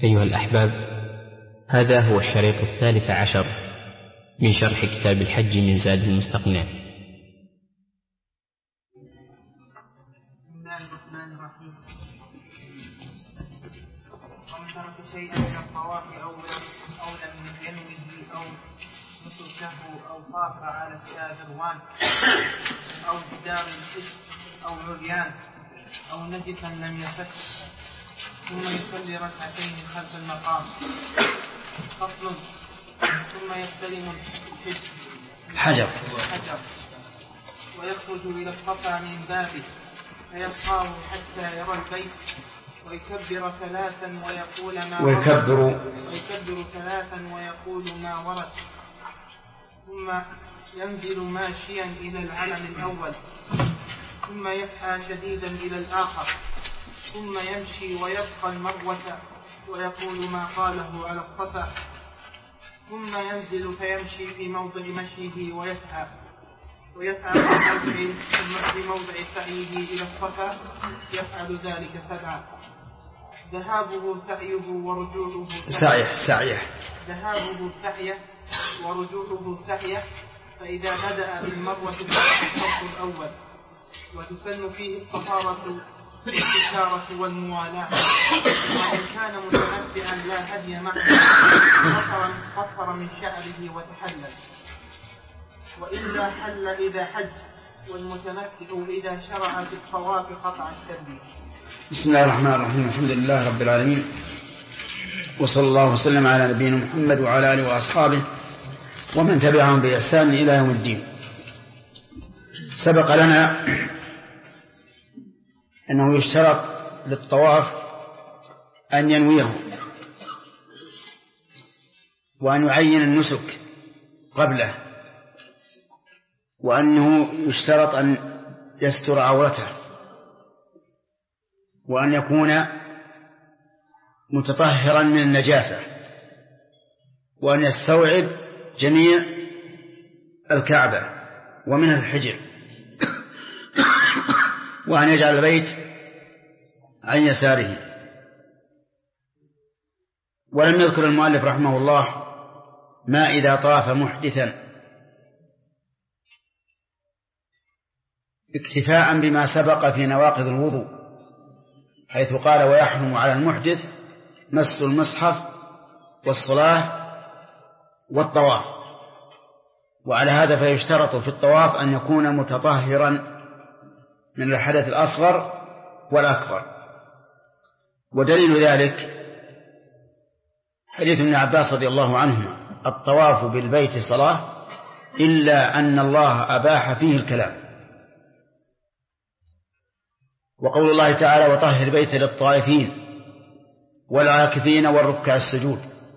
أيها الأحباب، هذا هو الشريط 13 من شرح كتاب الحج من زاد المستقنع. بسم الله الرحمن الرحيم. ومن ترك شيئا من الطواف أولى من ينويه أو نسكه أو طاف على الشاذروان أو جدار الحجر أو عريان أو نجسا لم يفك، ثم يصلي ركعتين خلف المقام. فصل. ثم يستلم الحجر ويخرج إلى الصفا من بابه فيبقاه حتى يرى البيت ويكبر ثلاثا ويقول ما ورد، ثم ينزل ماشيا إلى العلم الأول، ثم يسعى شديدا إلى الآخر، ثم يمشي ويبقى المروة ويقول ما قاله على الصفا، ثم ينزل فيمشي في موضع مشيه ويسعى في موضع سعيه إلى الصفا، يفعل ذلك 7. ذهابه سعيه ورجوعه سعيه، فإذا بدأ بالمروة الصف الأول، وتسن فيه الطهارة والإشارة والموالاة. وإن كان متمتعا لا هدي معه قصر من شعره وتحلل، وإلا حل إذا حج، والمتمتع إذا شرع في الطواف قطع السبيل. بسم الله الرحمن الرحيم. الحمد لله رب العالمين، وصلى الله وسلم على نبينا محمد وعلى آله وأصحابه ومن تبعهم بإحسان إلى يوم الدين. سبق لنا أنه يشترط للطواف أن ينويه وأن يعين النسك قبله، وأنه يشترط أن يستر عورته، وأن يكون متطهرا من النجاسة، وأن يستوعب جميع الكعبة ومن الحجر، وأن يجعل البيت عن يساره. ولم يذكر المؤلف رحمه الله ما إذا طاف محدثا، اكتفاء بما سبق في نواقض الوضوء، حيث قال ويحرم على المحدث مس المصحف والصلاة والطواف. وعلى هذا فيشترط في الطواف أن يكون متطهرا من الحدث الأصغر والأكبر. ودليل ذلك حديث ابن عباس رضي الله عنهما: الطواف بالبيت صلاة إلا أن الله أباح فيه الكلام. وقول الله تعالى: وطهر البيت للطائفين والعاكفين والركع السجود.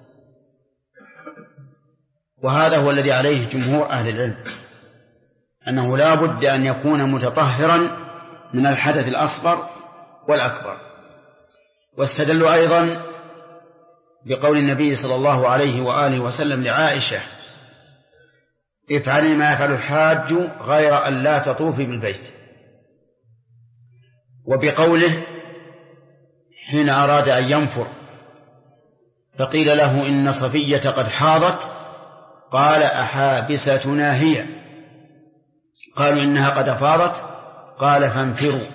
وهذا هو الذي عليه جمهور أهل العلم، أنه لا بد أن يكون متطهرا من الحدث الأصغر والأكبر. واستدلوا أيضا بقول النبي صلى الله عليه وآله وسلم لعائشة: افعلي ما يفعل الحاج غير أن لا تطوفي بالبيت. وبقوله حين أراد أن ينفر فقيل له إن صفية قد حاضت، قال: أحابستنا هي؟ قالوا إنها قد أفاضت، قال: فانفروا.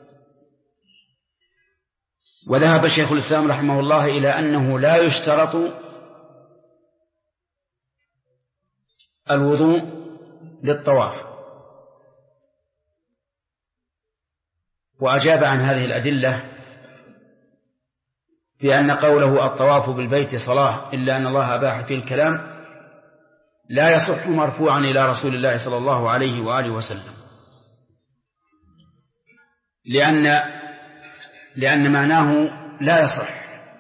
وذهب شيخ الإسلام رحمه الله إلى أنه لا يشترط الوضوء للطواف، وأجاب عن هذه الأدلة بأن قوله الطواف بالبيت صلاة إلا أن الله أباح فيه الكلام لا يصح مرفوعا إلى رسول الله صلى الله عليه وآله وسلم، لأن معناه لا يصح،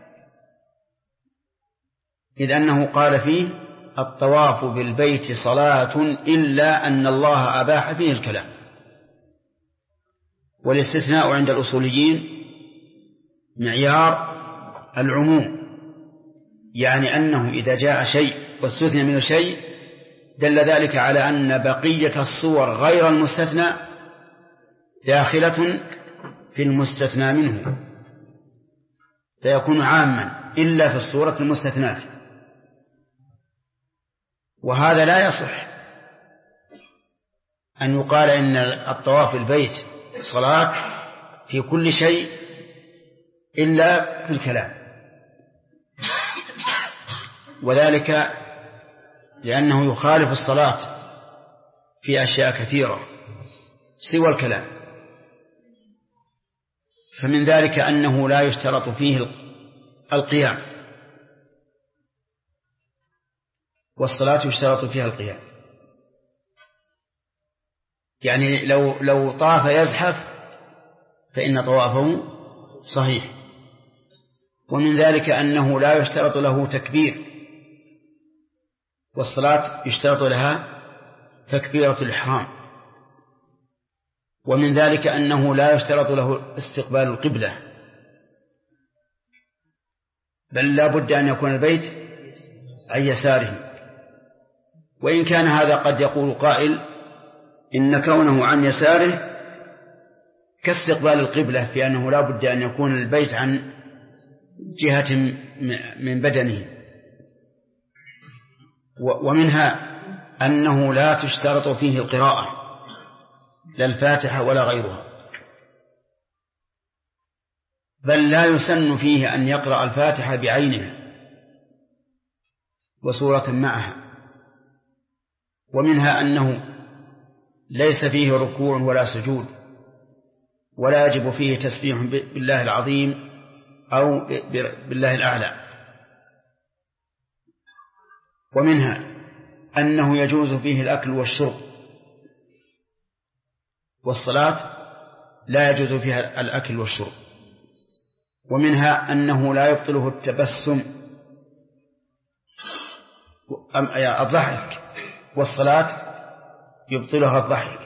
إذ أنه قال فيه الطواف بالبيت صلاة إلا أن الله أباح فيه الكلام. والاستثناء عند الأصوليين معيار العموم، يعني أنه إذا جاء شيء واستثنى منه شيء دل ذلك على أن بقية الصور غير المستثنى داخلة في المستثنى منه، فيكون عاما إلا في الصورة المستثنات، وهذا لا يصح أن يقال إن الطواف البيت صلاة في كل شيء إلا في الكلام، وذلك لأنه يخالف الصلاة في أشياء كثيرة سوى الكلام. فمن ذلك أنه لا يشترط فيه القيام، والصلاة يشترط فيها القيام، يعني لو طاف يزحف فإن طوافه صحيح. ومن ذلك أنه لا يشترط له تكبير، والصلاة يشترط لها تكبيرة الإحرام. ومن ذلك أنه لا يشترط له استقبال القبلة، بل لا بد أن يكون البيت عن يساره. وإن كان هذا قد يقول قائل إن كونه عن يساره كاستقبال القبلة، في أنه لا بد أن يكون البيت عن جهة من بدنه. ومنها أنه لا تشترط فيه القراءة، لا الفاتحة ولا غيرها، بل لا يسن فيه أن يقرأ الفاتحة بعينها وسورة معها. ومنها أنه ليس فيه ركوع ولا سجود، ولا يجب فيه تسبيح بالله العظيم أو بالله الأعلى. ومنها أنه يجوز فيه الأكل والشرب، والصلاة لا يجوز فيها الأكل والشرب. ومنها أنه لا يبطله التبسم الضحك، والصلاة يبطلها الضحك.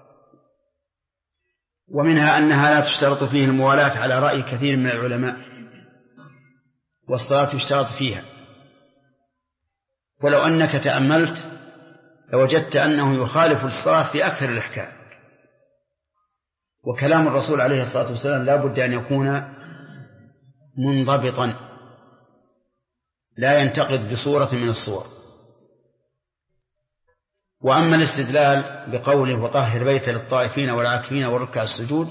ومنها أنها لا تشترط فيه الموالاة على رأي كثير من العلماء، والصلاة يشترط فيها. ولو أنك تأملت لوجدت أنه يخالف الصلاة في أكثر الأحكام. وكلام الرسول عليه الصلاة والسلام لا بد أن يكون منضبطا، لا ينتقد بصورة من الصور. وأما الاستدلال بقوله وطهر بيت للطائفين والعاكفين والركع السجود،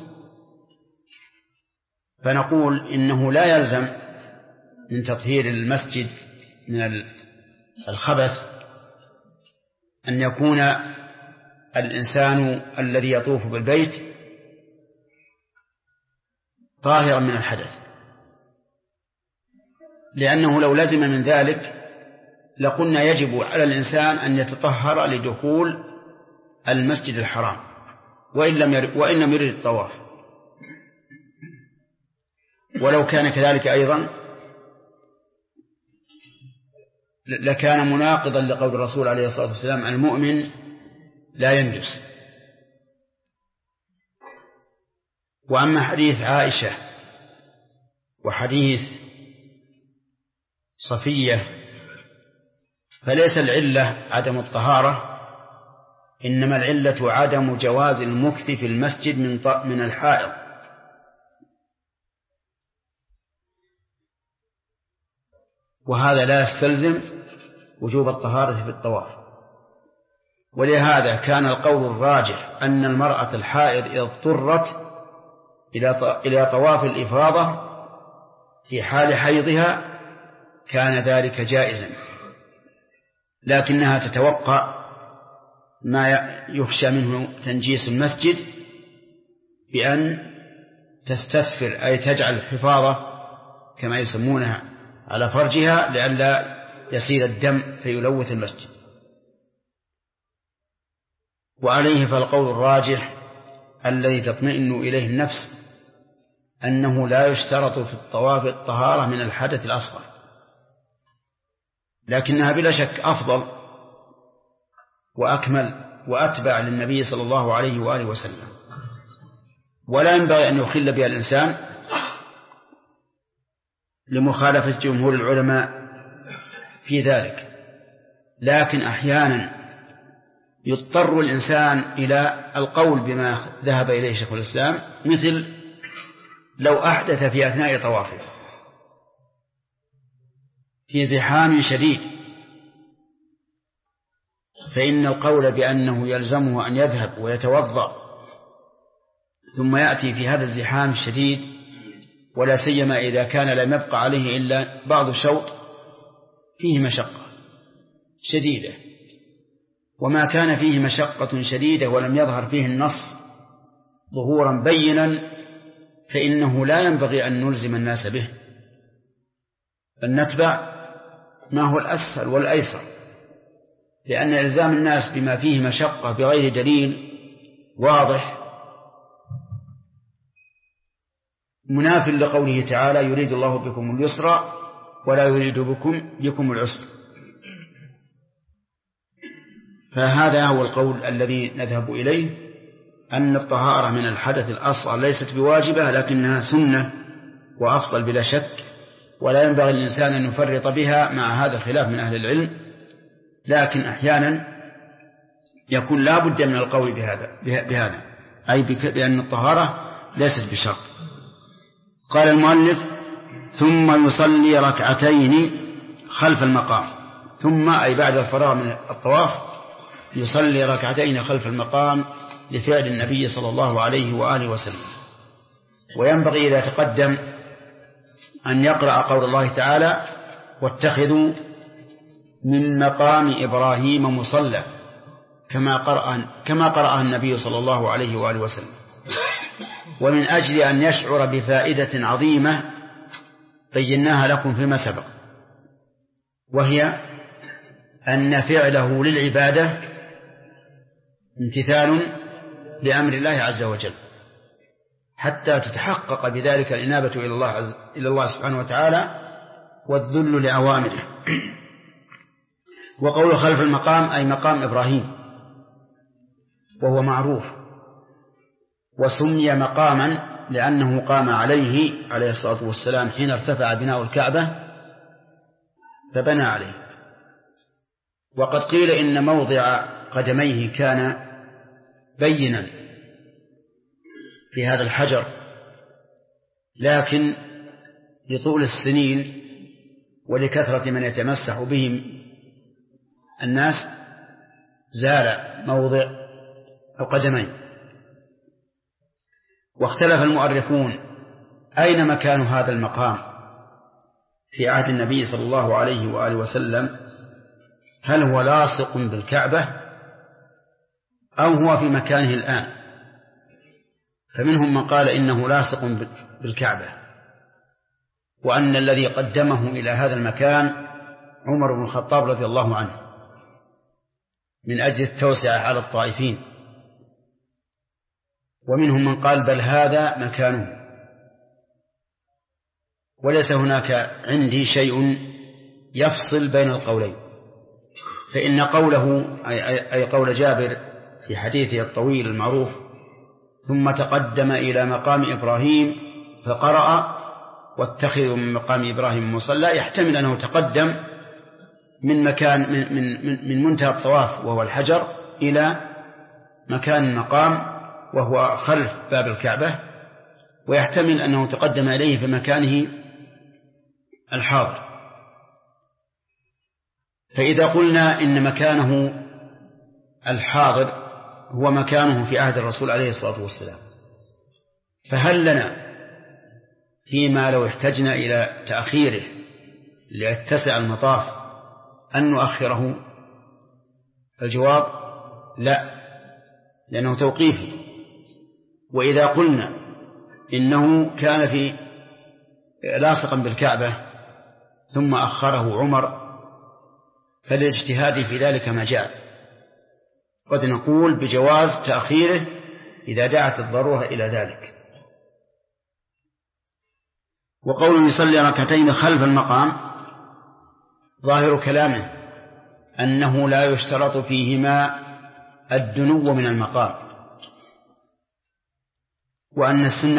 فنقول إنه لا يلزم من تطهير المسجد من الخبث أن يكون الإنسان الذي يطوف بالبيت طاهرا من الحدث، لأنه لو لزم من ذلك لقلنا يجب على الإنسان أن يتطهر لدخول المسجد الحرام وإن لم يرد الطواف. ولو كان كذلك أيضا لكان مناقضا لقول الرسول عليه الصلاة والسلام المؤمن لا ينجس. وأما حديث عائشة وحديث صفية فليس العلة عدم الطهارة، إنما العلة عدم جواز المكث في المسجد من الحائض. وهذا لا يستلزم وجوب الطهارة في الطواف. ولهذا كان القول الراجح أن المرأة الحائض إذا اضطرت إلى طواف الإفاضة في حال حيضها كان ذلك جائزا، لكنها تتوقع ما يخشى منه تنجيس المسجد بأن تستثفر، أي تجعل الحفاظة كما يسمونها على فرجها لئلا يسيل الدم فيلوث المسجد. وعليه فالقول الراجح الذي تطمئن إليه النفس أنه لا يشترط في الطواف الطهارة من الحدث الأصغر، لكنها بلا شك أفضل وأكمل وأتبع للنبي صلى الله عليه وآله وسلم، ولا ينبغي أن يخل بها الإنسان لمخالفة جمهور العلماء في ذلك. لكن أحيانا يضطر الإنسان إلى القول بما ذهب إليه شيخ الإسلام، مثل لو أحدث في أثناء طوافه في زحام شديد، فإن القول بأنه يلزمه أن يذهب ويتوضأ ثم يأتي في هذا الزحام الشديد، ولا سيما إذا كان لم يبقى عليه إلا بعض شوط، فيه مشقة شديدة. وما كان فيه مشقة شديدة ولم يظهر فيه النص ظهورا بينا فإنه لا ينبغي أن نلزم الناس به، بل نتبع ما هو الأسهل والأيسر، لأن إلزام الناس بما فيه مشقة بغير دليل واضح مناف لقوله تعالى: يريد الله بكم اليسر ولا يريد بكم العسر. فهذا هو القول الذي نذهب إليه، أن الطهارة من الحدث الأصغر ليست بواجبة، لكنها سنة وأفضل بلا شك، ولا ينبغي الإنسان أن يفرط بها مع هذا الخلاف من أهل العلم، لكن أحيانا يكون لا بد من القول بهذا أي بأن الطهارة ليست بشرط. قال المؤلف: ثم يصلي ركعتين خلف المقام. ثم أي بعد الفراغ من الطواف يصلي ركعتين خلف المقام لفعل النبي صلى الله عليه وآله وسلم. وينبغي إذا تقدم أن يقرأ قول الله تعالى: واتخذوا من مقام إبراهيم مصلى، كما قرأ النبي صلى الله عليه وآله وسلم. ومن أجل أن يشعر بفائدة عظيمة بيناها لكم فيما سبق، وهي أن فعله للعبادة امتثال لأمر الله عز وجل، حتى تتحقق بذلك الإنابة إلى الله سبحانه وتعالى والذل لأوامره. وقول خلف المقام أي مقام إبراهيم، وهو معروف، وسمي مقاما لأنه قام عليه الصلاة والسلام حين ارتفع بناء الكعبة فبنى عليه. وقد قيل إن موضع قدميه كان بينا في هذا الحجر، لكن لطول السنين ولكثرة من يتمسح بهم الناس زال موضع القدمين. واختلف المؤرخون أين مكان هذا المقام في عهد النبي صلى الله عليه وآله وسلم، هل هو لاصق بالكعبة أو هو في مكانه الآن؟ فمنهم من قال إنه لاصق بالكعبة، وأن الذي قدمه إلى هذا المكان عمر بن الخطاب رضي الله عنه من أجل التوسعة على الطائفين. ومنهم من قال بل هذا مكانه. وليس هناك عندي شيء يفصل بين القولين، فإن قوله أي قول جابر في حديثه الطويل المعروف: ثم تقدم إلى مقام إبراهيم فقرأ واتخذوا من مقام إبراهيم مصلى، يحتمل أنه تقدم من مكان من منتهى الطواف وهو الحجر إلى مكان المقام وهو خلف باب الكعبة، ويحتمل أنه تقدم إليه في مكانه الحاضر. فإذا قلنا إن مكانه الحاضر هو مكانه في عهد الرسول عليه الصلاة والسلام، فهل لنا فيما لو احتجنا إلى تأخيره ليتسع المطاف أن نؤخره؟ الجواب لا، لأنه توقيفي. وإذا قلنا إنه كان في لاصقا بالكعبة ثم أخره عمر فالاجتهاد في ذلك مجال، قد نقول بجواز تأخيره إذا دعت الضرورة إلى ذلك. وقول يصلي ركعتين خلف المقام ظاهر كلامه أنه لا يشترط فيهما الدنو من المقام، وأن السنة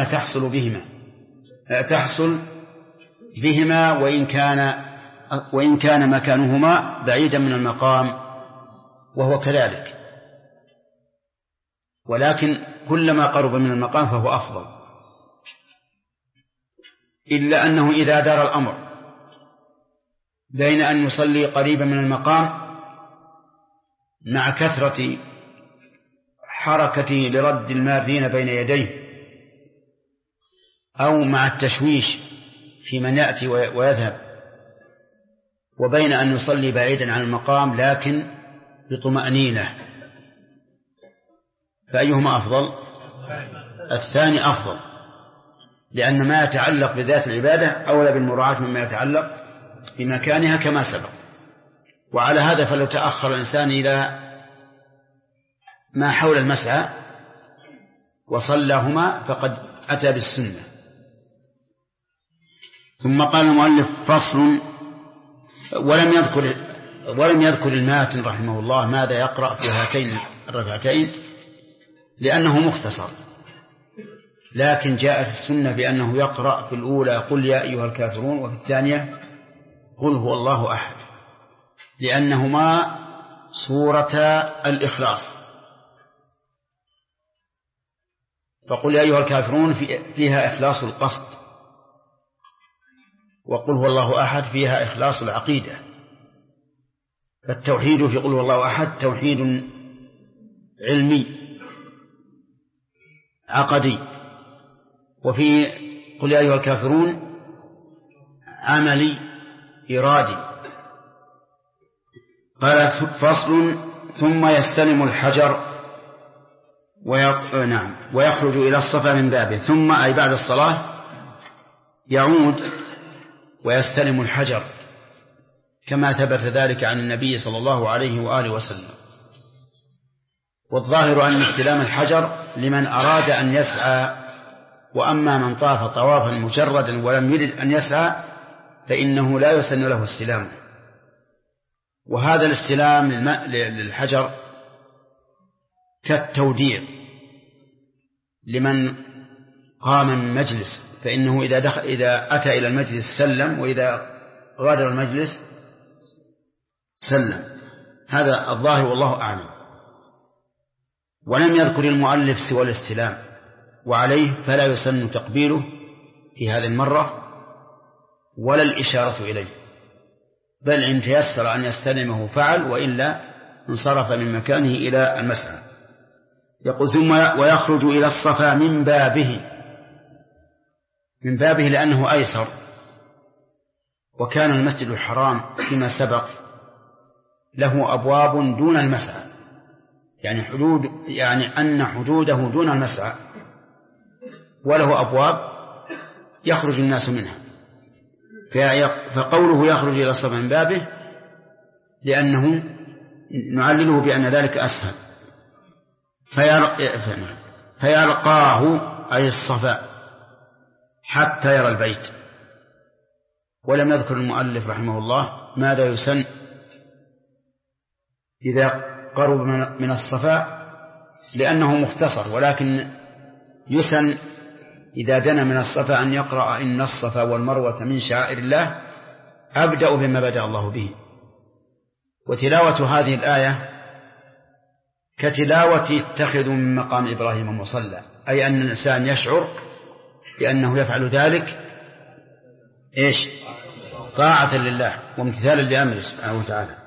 تحصل بهما وإن كان مكانهما بعيدا من المقام، وهو كذلك، ولكن كلما قرب من المقام فهو أفضل، إلا أنه إذا دار الأمر بين أن يصلي قريبا من المقام مع كثرة حركته لرد المارين بين يديه، أو مع التشويش في من يأتي ويذهب، وبين أن يصلي بعيدا عن المقام لكن بطمأنينة. فأيهما أفضل؟ الثاني أفضل، لأن ما يتعلق بذات العبادة أولى بالمراعاة مما يتعلق بمكانها كما سبق. وعلى هذا فلو تأخر الإنسان إلى ما حول المسعى وصلىهما فقد أتى بالسنة. ثم قال المؤلف: فصل. ولم يذكر الماتن رحمه الله ماذا يقرأ في هاتين الركعتين لأنه مختصر، لكن جاءت السنة بأنه يقرأ في الأولى قل يا أيها الكافرون، وفي الثانية قل هو الله أحد، لأنهما سورة الإخلاص. فقل يا أيها الكافرون فيها إخلاص القصد، وقل هو الله أحد فيها إخلاص العقيدة. فالتوحيد في قل هو الله أحد توحيد علمي عقدي، وفي قل يا أيها الكافرون عملي إرادي. قال: فصل. ثم يستلم الحجر ويخرج إلى الصفا من بابه. ثم أي بعد الصلاة يعود ويستلم الحجر، كما ثبت ذلك عن النبي صلى الله عليه وآله وسلم. والظاهر أن استلام الحجر لمن أراد أن يسعى، وأما من طاف طوافا مجردا ولم يرد أن يسعى فإنه لا يسن له استلامه. وهذا الاستلام للحجر كالتوديع لمن قام من مجلس، فإنه إذا أتى إلى المجلس سلم، وإذا غادر المجلس سلم. هذا الظاهر والله أعلم. ولم يذكر المؤلف سوى الاستلام، وعليه فلا يسن تقبيله في هذه المرة ولا الإشارة إليه، بل إن تيسر أن يستلمه فعل، وإلا انصرف من مكانه إلى المسعى. يقول: ثم ويخرج إلى الصفا من بابه. من بابه لأنه أيسر، وكان المسجد الحرام فيما سبق له أبواب دون المسعى، يعني أن حدوده دون المسعى، وله أبواب يخرج الناس منها. فقوله يخرج إلى الصفا من بابه لأنه نعلله بأن ذلك أسهل. فيرقاه أي الصفا حتى يرى البيت. ولم يذكر المؤلف رحمه الله ماذا يسن إذا قرب من الصفا، لأنه مختصر، ولكن يسن إذا دنا من الصفا أن يقرأ: إن الصفا والمروة من شعائر الله أبدأ بما بدأ الله به. وتلاوة هذه الآية كتلاوة اتخذوا من مقام إبراهيم مصلى، أي أن الإنسان يشعر بأنه يفعل ذلك طاعة لله وامتثالا لأمره سبحانه وتعالى.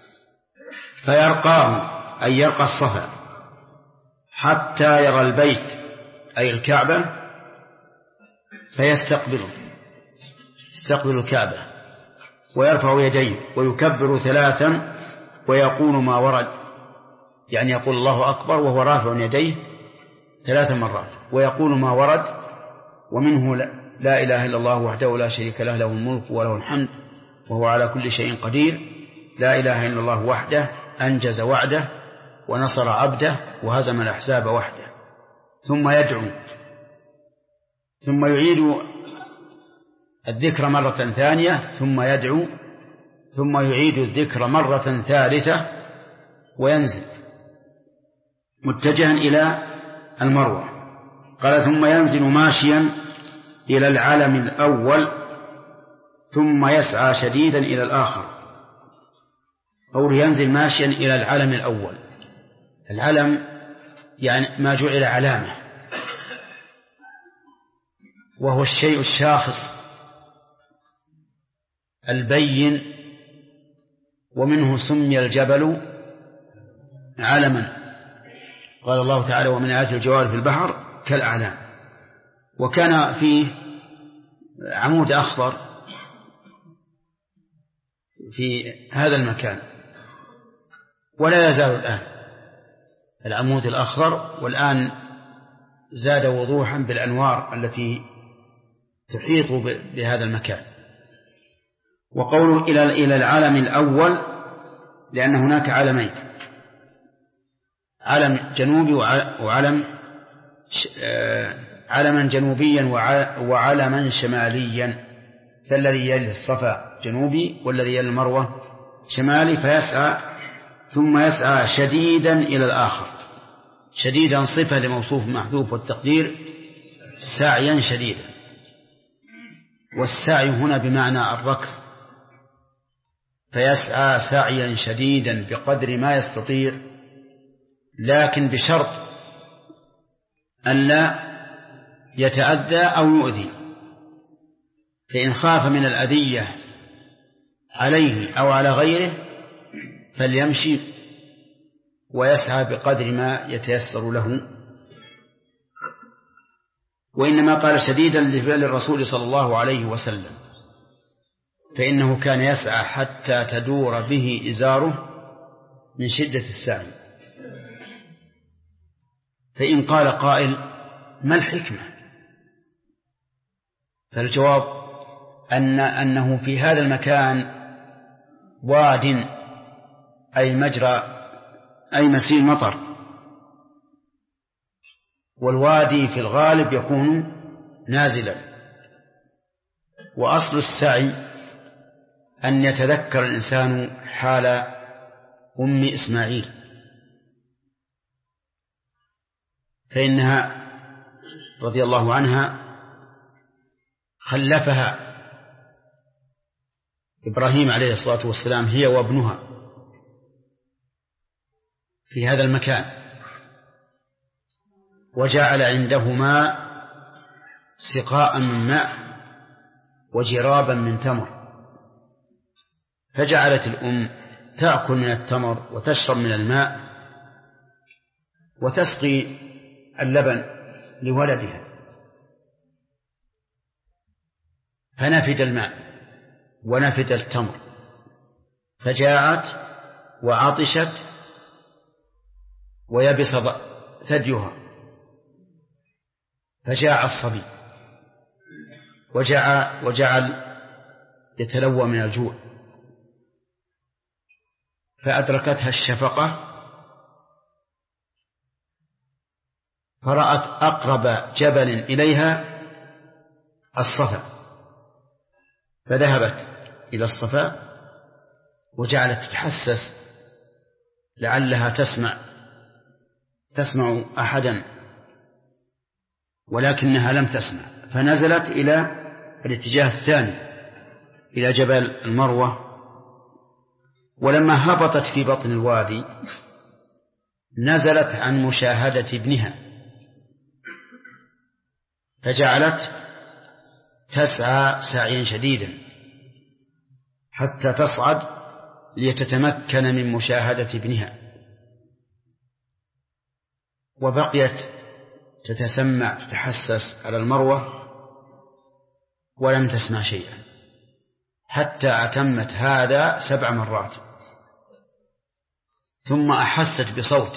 فيرقاه أي يرقى الصفا حتى يرى البيت أي الكعبة، فيستقبل الكعبة ويرفع يديه ويكبر 3 ويقول ما ورد، يعني يقول الله أكبر وهو رافع يديه 3 مرات، ويقول ما ورد، ومنه لا إله إلا الله وحده لا شريك له، له الملك وله الحمد وهو على كل شيء قدير، لا إله إلا الله وحده أنجز وعده ونصر عبده وهزم الأحزاب وحده. ثم يدعو، ثم يعيد الذكر مرة ثانية، ثم يدعو، ثم يعيد الذكر مرة ثالثة، وينزل متجها إلى المروة. قال: ثم ينزل ماشيا إلى العلم الأول، ثم يسعى شديدا إلى الآخر. أو ينزل ماشيا إلى العلم الأول. العلم يعني ما جعل علامة، وهو الشيء الشاخص البين ومنه سمي الجبل علما. قال الله تعالى: ومن آيات الجوار في البحر كالأعلام. وكان فيه عمود أخضر في هذا المكان، ولا يزال الآن العمود الأخضر، والآن زاد وضوحا بالأنوار التي تحيط بهذا المكان. وقوله إلى العالم الأول لأن هناك عالمين: علم جنوبي علما جنوبيا وعلما شماليا، فالذي يلي الصفا جنوبي والذي يلي المروة شمالي، ثم يسعى شديدا إلى الآخر. شديدا صفة لموصوف محذوف، والتقدير سعيا شديدا. والسعي هنا بمعنى الركض، فيسعى سعيا شديدا بقدر ما يستطيع، لكن بشرط ألا يتأذى أو يؤذي. فإن خاف من الأذية عليه أو على غيره فليمشي ويسعى بقدر ما يتيسر له. وإنما قال شديدا لفعل الرسول صلى الله عليه وسلم، فإنه كان يسعى حتى تدور به إزاره من شدة السعي. فإن قال قائل: ما الحكمة؟ فالجواب أنه في هذا المكان واد أي مجرى أي مسيل مطر، والوادي في الغالب يكون نازلا. وأصل السعي أن يتذكر الإنسان حال أم إسماعيل، فإنها رضي الله عنها خلفها إبراهيم عليه الصلاة والسلام هي وابنها في هذا المكان، وجعل عندهما سقاء من ماء وجرابا من تمر، فجعلت الأم تأكل من التمر وتشرب من الماء وتسقي اللبن لولدها، فنفد الماء ونفد التمر، فجاءت وعطشت ويبس ثديها، فجاء الصبي وجعل يتلوى من الجوع، فأدركتها الشفقة فرأت أقرب جبل إليها الصفا، فذهبت إلى الصفا وجعلت تتحسس لعلها تسمع أحدا، ولكنها لم تسمع، فنزلت إلى الاتجاه الثاني إلى جبل المروة. ولما هبطت في بطن الوادي نزلت عن مشاهدة ابنها، فجعلت تسعى سعيا شديدا حتى تصعد لتتمكن من مشاهدة ابنها، وبقيت تتسمع تتحسس على المروة ولم تسمع شيئا حتى أتمت هذا 7 مرات، ثم أحست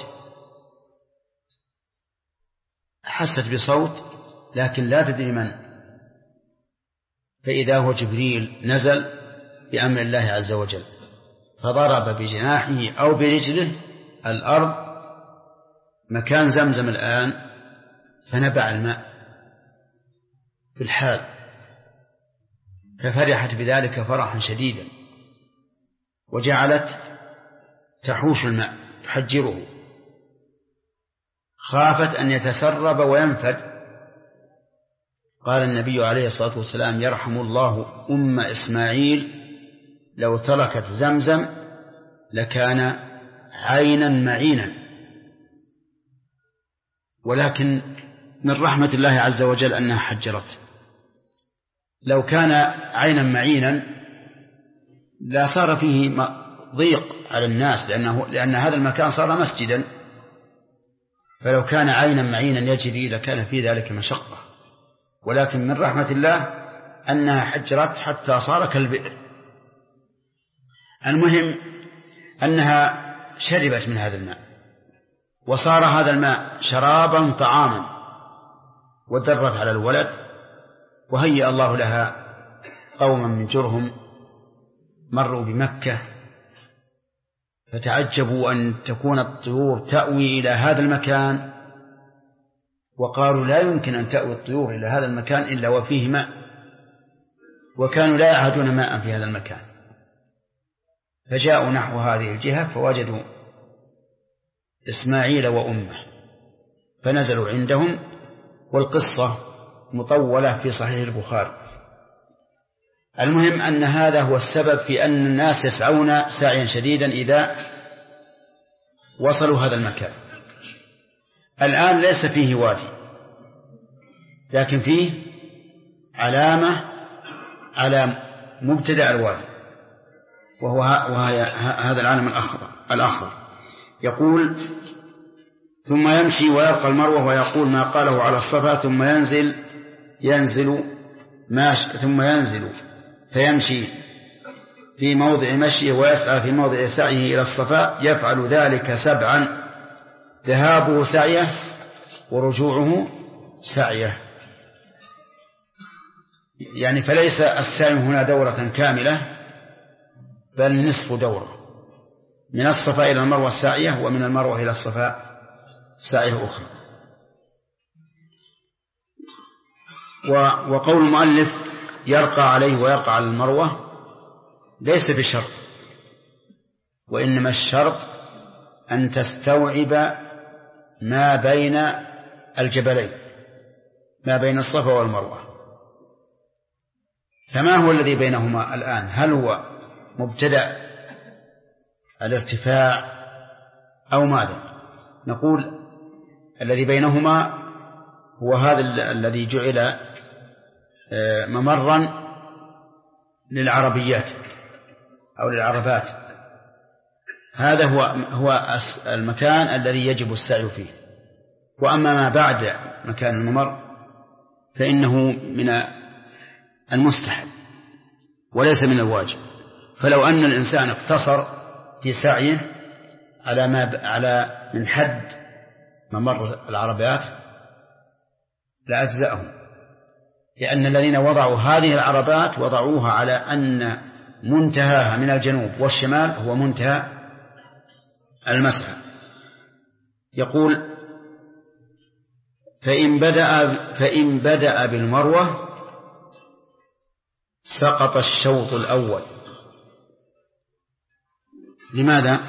بصوت لكن لا تدري من، فإذا هو جبريل نزل بأمر الله عز وجل، فضرب بجناحه أو برجله الأرض مكان زمزم الآن، فنبع الماء في الحال، ففرحت بذلك فرحا شديدا، وجعلت تحوش الماء تحجره، خافت أن يتسرب وينفد. قال النبي عليه الصلاة والسلام: يرحم الله أم إسماعيل لو تركت زمزم لكان عينا معينا. ولكن من رحمة الله عز وجل أنها حجرت، لو كان عينا معينا لا صار فيه ضيق على الناس لأن هذا المكان صار مسجدا، فلو كان عينا معينا يجري لكان في ذلك مشقة، ولكن من رحمة الله أنها حجرت حتى صار كالبئر. المهم أنها شربت من هذا الماء، وصار هذا الماء شرابا طعاما، ودرت على الولد، وهيأ الله لها قوما من جرهم مروا بمكة فتعجبوا أن تكون الطيور تأوي إلى هذا المكان، وقالوا لا يمكن أن تأوي الطيور إلى هذا المكان إلا وفيه ماء، وكانوا لا يعهدون ماء في هذا المكان، فجاءوا نحو هذه الجهة فوجدوا إسماعيل وأمه فنزلوا عندهم، والقصة مطولة في صحيح البخاري. المهم أن هذا هو السبب في أن الناس يسعون سعيا شديدا إذا وصلوا هذا المكان. الآن ليس فيه وادي، لكن فيه علامة على مبتدأ الوادي، وهي هذا العالم الأخضر. يقول: ثم يمشي ويرقى المروة ويقول ما قاله على الصفا، ثم ينزل فيمشي في موضع مشيه ويسعى في موضع سعيه إلى الصفا، يفعل ذلك 7، ذهابه سعيه ورجوعه سعيه. يعني فليس السعي هنا دورة كاملة، بل نصف دورة، من الصفا إلى المروة سعيه، ومن المروة إلى الصفا سعيه أخرى. وقول المؤلف يرقى عليه ويرقى على المروة ليس بشرط، وإنما الشرط أن تستوعب ما بين الجبلين، ما بين الصفا والمروة. فما هو الذي بينهما الآن؟ هل هو مبتدأ الارتفاع أو ماذا؟ نقول الذي بينهما هو هذا الذي جعل ممرا للعربيات أو للعربات، هذا هو المكان الذي يجب السعي فيه. وأما ما بعد مكان الممر فإنه من المستحب وليس من الواجب. فلو أن الإنسان اقتصر في سعيه على من حد ممر العربات لأجزأهم، لأن الذين وضعوا هذه العربات وضعوها على أن منتهاها من الجنوب والشمال هو منتهى المسعى. يقول: فإن بدأ بالمروة سقط الشوط الأول. لماذا؟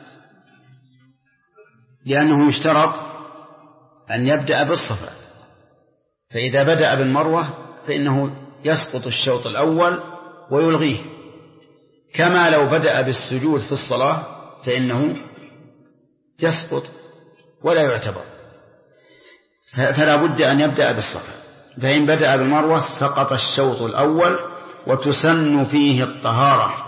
لأنه يشترط أن يبدأ بالصفا، فإذا بدأ بالمروة فإنه يسقط الشوط الأول ويلغيه، كما لو بدأ بالسجود في الصلاة فإنه يسقط ولا يعتبر. فلا بد أن يبدأ بالصفا. فإن بدأ بالمروة سقط الشوط الأول، وتسن فيه الطهارة.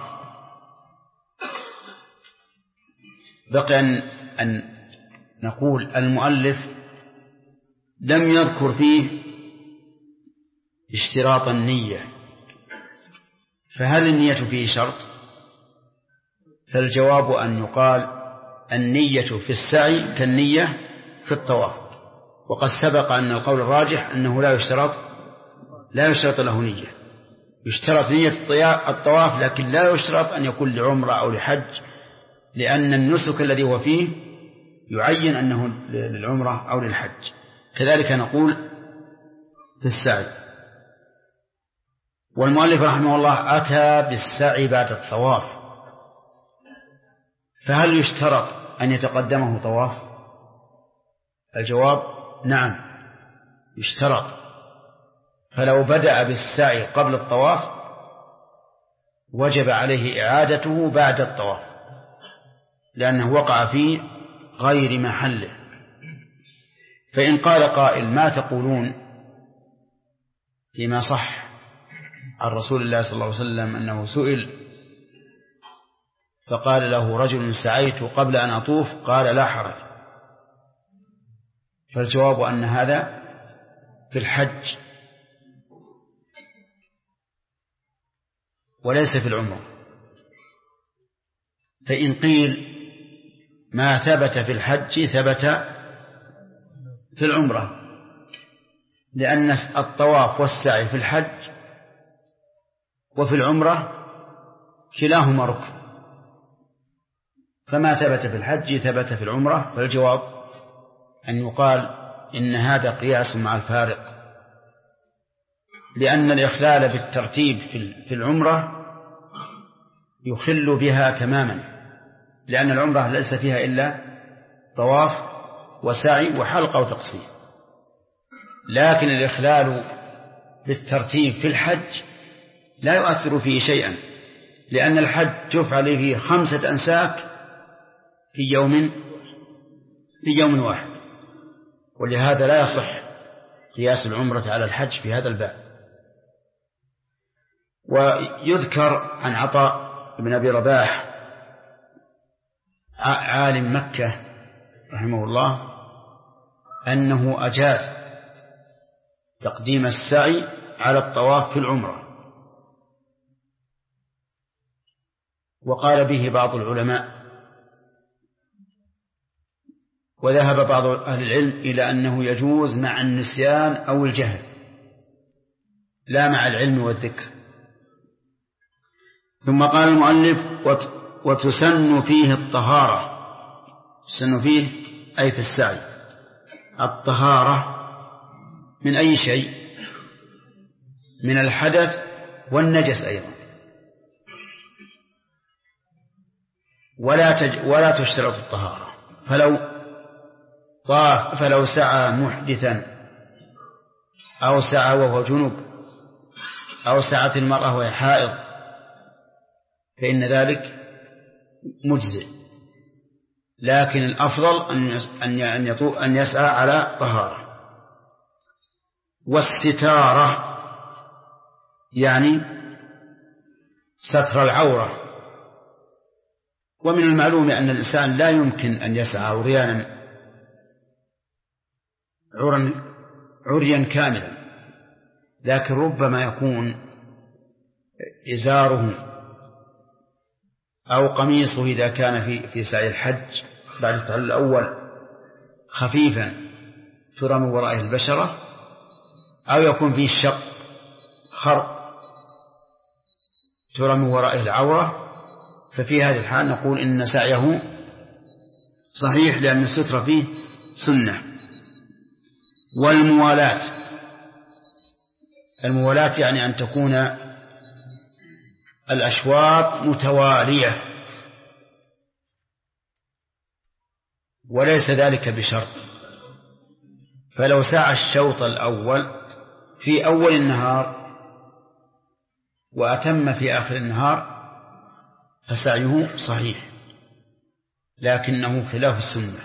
بقي أن نقول المؤلف لم يذكر فيه اشتراط النية، فهل النية فيه شرط؟ فالجواب أن يقال النية في السعي كالنية في الطواف، وقد سبق أن القول الراجح أنه لا يشترط له نية. يشترط نية الطواف، لكن لا يشترط أن يكون لعمرة أو لحج، لأن النسك الذي هو فيه يعين أنه للعمرة أو للحج. كذلك نقول في السعي. والمؤلف رحمه الله أتى بالسعي بعد الطواف، فهل يشترط أن يتقدمه طواف؟ الجواب نعم يشترط. فلو بدأ بالسعي قبل الطواف وجب عليه إعادته بعد الطواف، لأنه وقع في غير محله. فإن قال قائل ما تقولون فيما صح عن رسول الله صلى الله عليه وسلم أنه سئل فقال له رجل: سعيت قبل أن أطوف. قال: لا حرج. فالجواب أن هذا في الحج وليس في العمرة. فإن قيل ما ثبت في الحج ثبت في العمرة، لأن الطواف والسعي في الحج وفي العمرة كلاهما ركن، فما ثبت في الحج ثبت في العمرة. فالجواب أن يقال إن هذا قياس مع الفارق، لأن الإخلال بالترتيب في العمرة يخل بها تماما، لأن العمرة ليس فيها إلا طواف وسعي وحلقة وتقصير. لكن الإخلال بالترتيب في الحج لا يؤثر فيه شيئا، لأن الحج يفعل فيه 5 أنساك في يوم واحد، ولهذا لا يصح قياس العمرة على الحج في هذا الباب. ويذكر عن عطاء بن أبي رباح عالم مكة رحمه الله أنه أجاز تقديم السعي على الطواف في العمرة، وقال به بعض العلماء، وذهب بعض أهل العلم إلى أنه يجوز مع النسيان أو الجهل، لا مع العلم والذكر. ثم قال المؤلف: وتسن فيه الطهارة. تسن فيه أي في السعي الطهارة من أي شيء؟ من الحدث والنجس أيضا، ولا تشترط الطهارة. فلو سعى محدثا أو سعى وهو جنب أو سعت المرأة وهي حائض فإن ذلك مجزئ، لكن الأفضل أن يسعى على طهارة. والستارة يعني ستر العورة، ومن المعلوم أن الإنسان لا يمكن أن يسعى عريا كاملا، لكن ربما يكون إزاره أو قميصه إذا كان في سعي الحج بعد التحلل الأول خفيفا ترى من ورائه البشرة، أو يكون فيه شق خرق ترى من ورائه العورة، ففي هذه الحال نقول إن سعيه صحيح، لأن الستر فيه سنة. الموالاة يعني أن تكون الأشواط متوالية، وليس ذلك بشرط. فلو سعى الشوط الأول في أول النهار وأتم في آخر النهار فسعيه صحيح، لكنه خلاف السنة.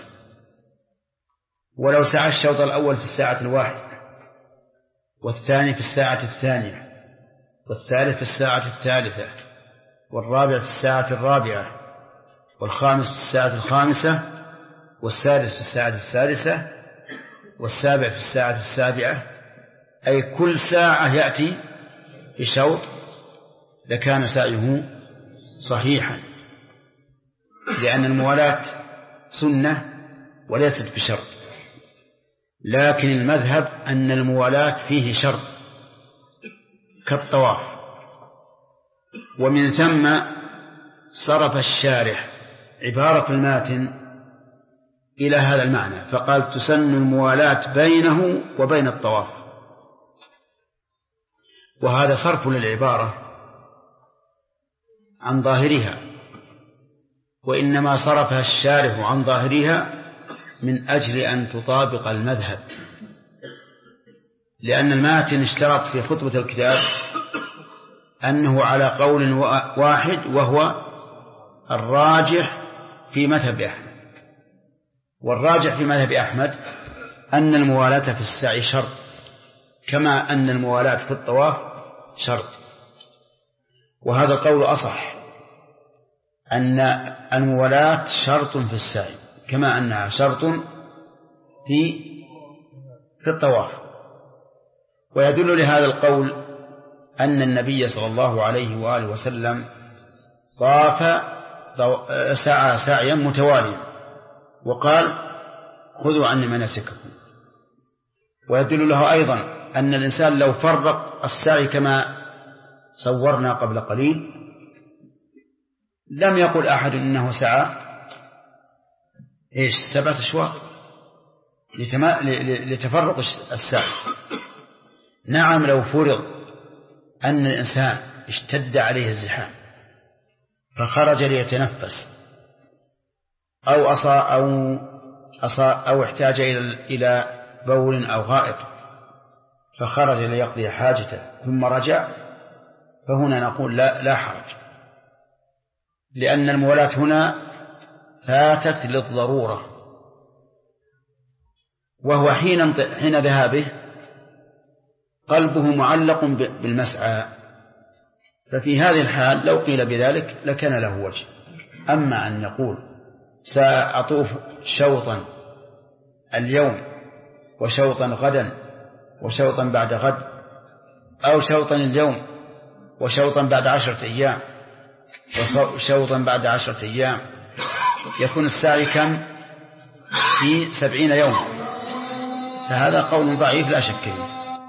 ولو سعى الشوط الأول في الساعة 1، والثاني في الساعة 2، والثالث في الساعة 3، والرابع في الساعة 4، والخامس في الساعة 5، والسادس في الساعة 6، والسابع في الساعة 7، أي كل ساعة يأتي بشوط، لكان سعيه صحيحا، لأن الموالاة سنة وليست بشرط. لكن المذهب أن الموالاة فيه شرط كالطواف، ومن ثم صرف الشارح عبارة الماتن إلى هذا المعنى، فقال: تسن الموالاة بينه وبين الطواف. وهذا صرف للعبارة عن ظاهرها، وإنما صرفها الشارح عن ظاهرها من أجل أن تطابق المذهب، لأن الماتن اشترط في خطبة الكتاب أنه على قول واحد، وهو الراجح في مذهب أحمد. والراجح في مذهب أحمد أن الموالاة في السعي شرط، كما أن الموالاة في الطواف شرط. وهذا القول أصح، أن المولاة شرط في السعي كما أنها شرط في الطواف. ويدل لهذا القول أن النبي صلى الله عليه وآله وسلم سعى سعيا متواليا وقال خذوا عني مناسككم. ويدل له أيضا أن الإنسان لو فرق السعي كما صورنا قبل قليل لم يقل أحد إنه سعى 7 أشواط لتفرق السعي. نعم لو فرض أن الإنسان اشتد عليه الزحام فخرج ليتنفس أو احتاج إلى بول أو غائط فخرج ليقضي حاجته ثم رجع، فهنا نقول لا حرج، لأن المولاة هنا فاتت للضرورة، وهو حين ذهابه قلبه معلق بالمسعى، ففي هذه الحال لو قيل بذلك لكان له وجه. أما أن نقول سأطوف شوطا اليوم وشوطا غدا وشوطا بعد غد، أو شوطا اليوم وشوطا بعد 10 أيام وشوطا بعد 10 أيام، يكون السعي كم؟ في 70 يوما، فهذا قول ضعيف لا شك فيه.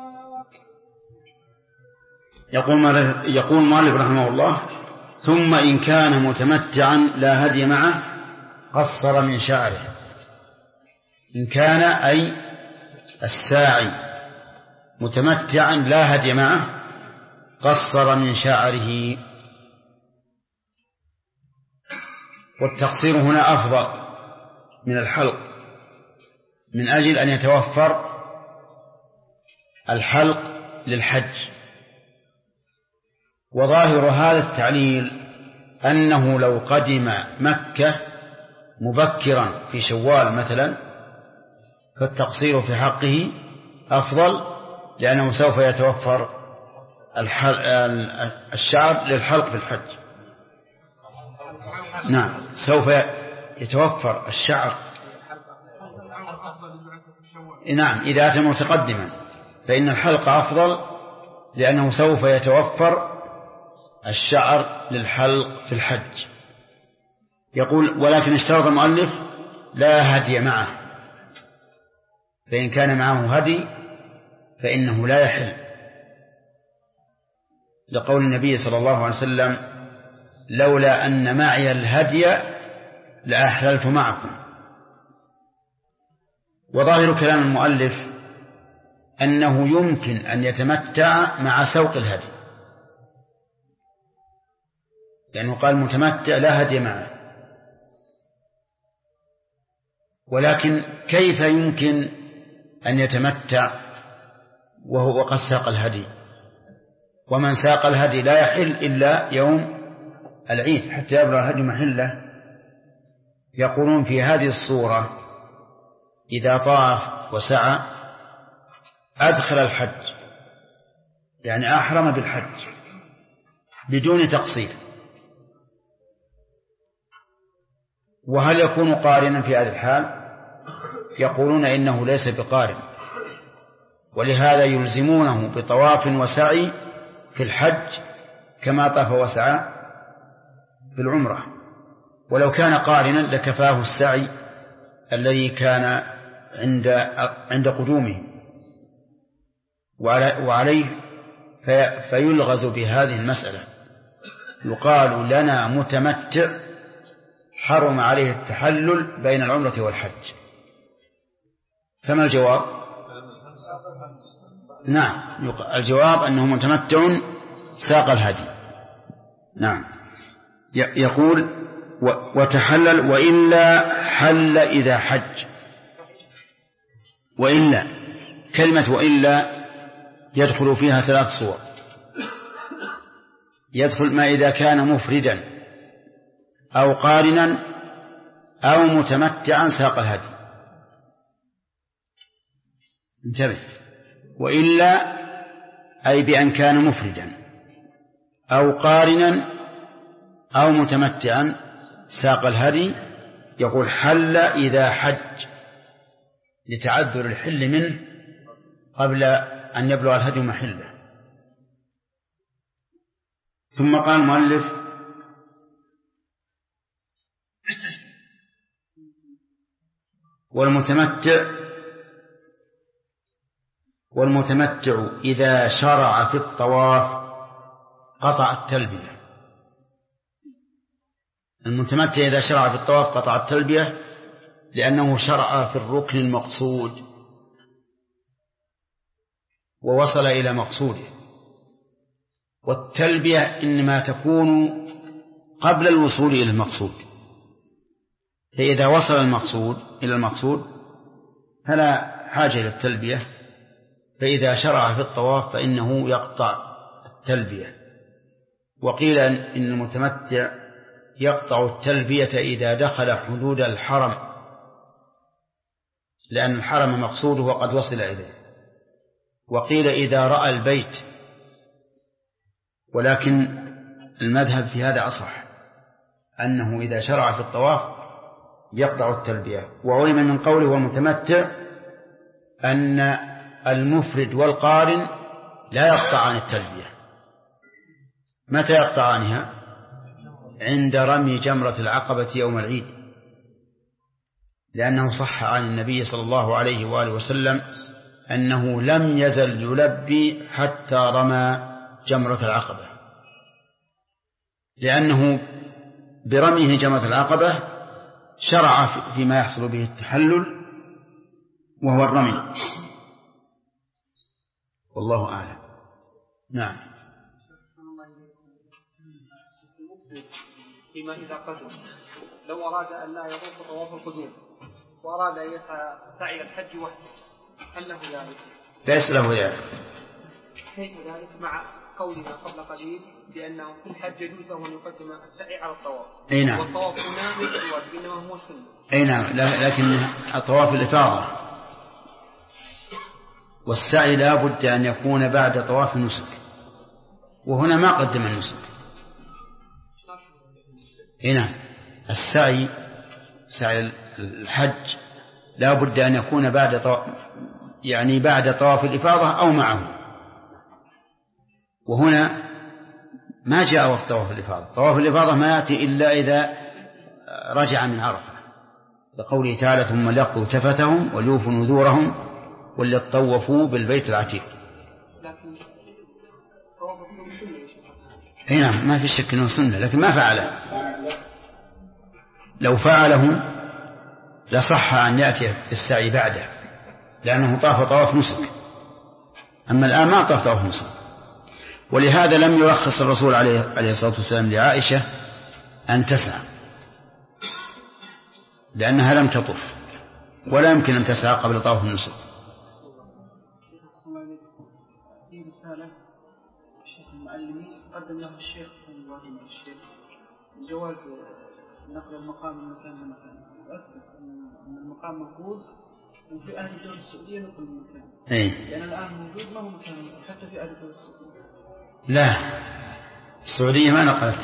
يقول مالك رحمه الله: ثم إن كان متمتعا لا هدي معه قصر من شعره. إن كان أي الساعي متمتعا لا هدي معه قصر من شعره. والتقصير هنا أفضل من الحلق من أجل أن يتوفر الحلق للحج. وظاهر هذا التعليل أنه لو قدم مكة مبكرا في شوال مثلا فالتقصير في حقه أفضل، لأنه سوف يتوفر الشعر للحلق في الحج. نعم، سوف يتوفر الشعر. نعم، إذا أتى متقدما فإن الحلق أفضل، لأنه سوف يتوفر الشعر للحلق في الحج. يقول: ولكن اشترط المؤلف لا هدي معه، فإن كان معه هدي فإنه لا يحل، لقول النبي صلى الله عليه وسلم: لولا أن معي الهدي لأحللت معكم. وظاهر كلام المؤلف أنه يمكن أن يتمتع مع سوق الهدي، لأنه قال متمتع لا هدي معه. ولكن كيف يمكن أن يتمتع وهو قد ساق الهدي؟ ومن ساق الهدي لا يحل إلا يوم العيد حتى يبلغ الهدي محله. يقولون في هذه الصورة إذا طاف وسعى أدخل الحج، يعني أحرم بالحج بدون تقصير. وهل يكون قارنا في هذه الحال؟ يقولون إنه ليس بقارن، ولهذا يلزمونه بطواف وسعي في الحج كما طاف وسعى في العمرة. ولو كان قارنا لكفاه السعي الذي كان عند قدومه. وعليه فيلغز بهذه المسألة، يقال لنا متمتع حرم عليه التحلل بين العمرة والحج. فما الجواب؟ نعم، الجواب أنه متمتع ساق الهدي. نعم. يقول: وتحلل وإلا حل إذا حج. وإلا، كلمة وإلا يدخل فيها 3 صور. يدخل ما إذا كان مفردا أو قارنا أو متمتعا ساق الهدي. انتبه، وإلا أي بأن كان مفردا أو قارنا أو متمتعا ساق الهدي يقول حل إذا حج لتعذر الحل منه قبل أن يبلغ الهدي محله. ثم قال المؤلف والمتمتع إذا شرع في الطواف قطع التلبية. المتمتع إذا شرع في الطواف قطع التلبية لأنه شرع في الركن المقصود ووصل إلى مقصوده، والتلبية إنما تكون قبل الوصول إلى المقصود، فإذا وصل إلى المقصود فلا حاجة إلى التلبية، فإذا شرع في الطواف فإنه يقطع التلبية. وقيل إن المتمتع يقطع التلبية إذا دخل حدود الحرم، لأن الحرم مقصوده وقد وصل إليه. وقيل إذا رأى البيت، ولكن المذهب في هذا أصح، أنه إذا شرع في الطواف يقطع التلبية. وعلم من قوله والمتمتع أن المفرد والقارن لا يقطعان التلبية. متى يقطعانها؟ عند رمي جمرة العقبة يوم العيد، لأنه صح عن النبي صلى الله عليه وآله وسلم أنه لم يزل يلبي حتى رمى جمرة العقبة، لأنه برميه جمرة العقبة شرع فيما يحصل به التحلل وهو الرمي. والله أعلم. نعم. فيما إذا قدم لو أراد أن لا يطوف طواف القدوم وأراد أن يسعى سعي الحج وحده، هل له ذلك؟ ليس له ذلك. كيف ذلك مع قولنا قبل قليل بأنه في الحج يجوز له أن يقدم السعي على الطواف؟ أي نعم. والطواف هنا ليس واجب إنما هو سنة. أي نعم، لكن طواف الإفاضة والسعي لا بد أن يكون بعد طواف النسك، وهنا ما قدم النسك. هنا السعي سعي الحج لا بد أن يكون بعد بعد طواف الإفاضة أو معه، وهنا ما جاء وقت طواف الإفاضة. طواف الإفاضة ما يأتي إلا إذا رجع من عرفة، لقوله تعالى ثم ليقضوا تفتهم وليوفوا نذورهم وليطوفوا بالبيت العتيق. لكن طواف القدوم سنة يا شيخ. نعم، ما في شك أنه سنة، لكن ما فعله. لو فعله لصح أن يأتي السعي بعده، لأنه طاف طواف نسك. أما الآن ما طاف طواف نسك، ولهذا لم يرخص الرسول عليه الصلاة والسلام لعائشة أن تسعى، لأنها لم تطف ولا يمكن أن تسعى قبل طواف النسك. في رسالة الشيخ المعلمي قدم له الشيخ إبراهيم الشيخ جواز نقل المقام من مكان لمكان، وأثبت أن المقام موجود وفي أهل الدولة السعودية نقل المكان. لأن الآن موجود ما هو مكان حتى في أهل الدولة السعودية. لا، السعودية ما نقلت.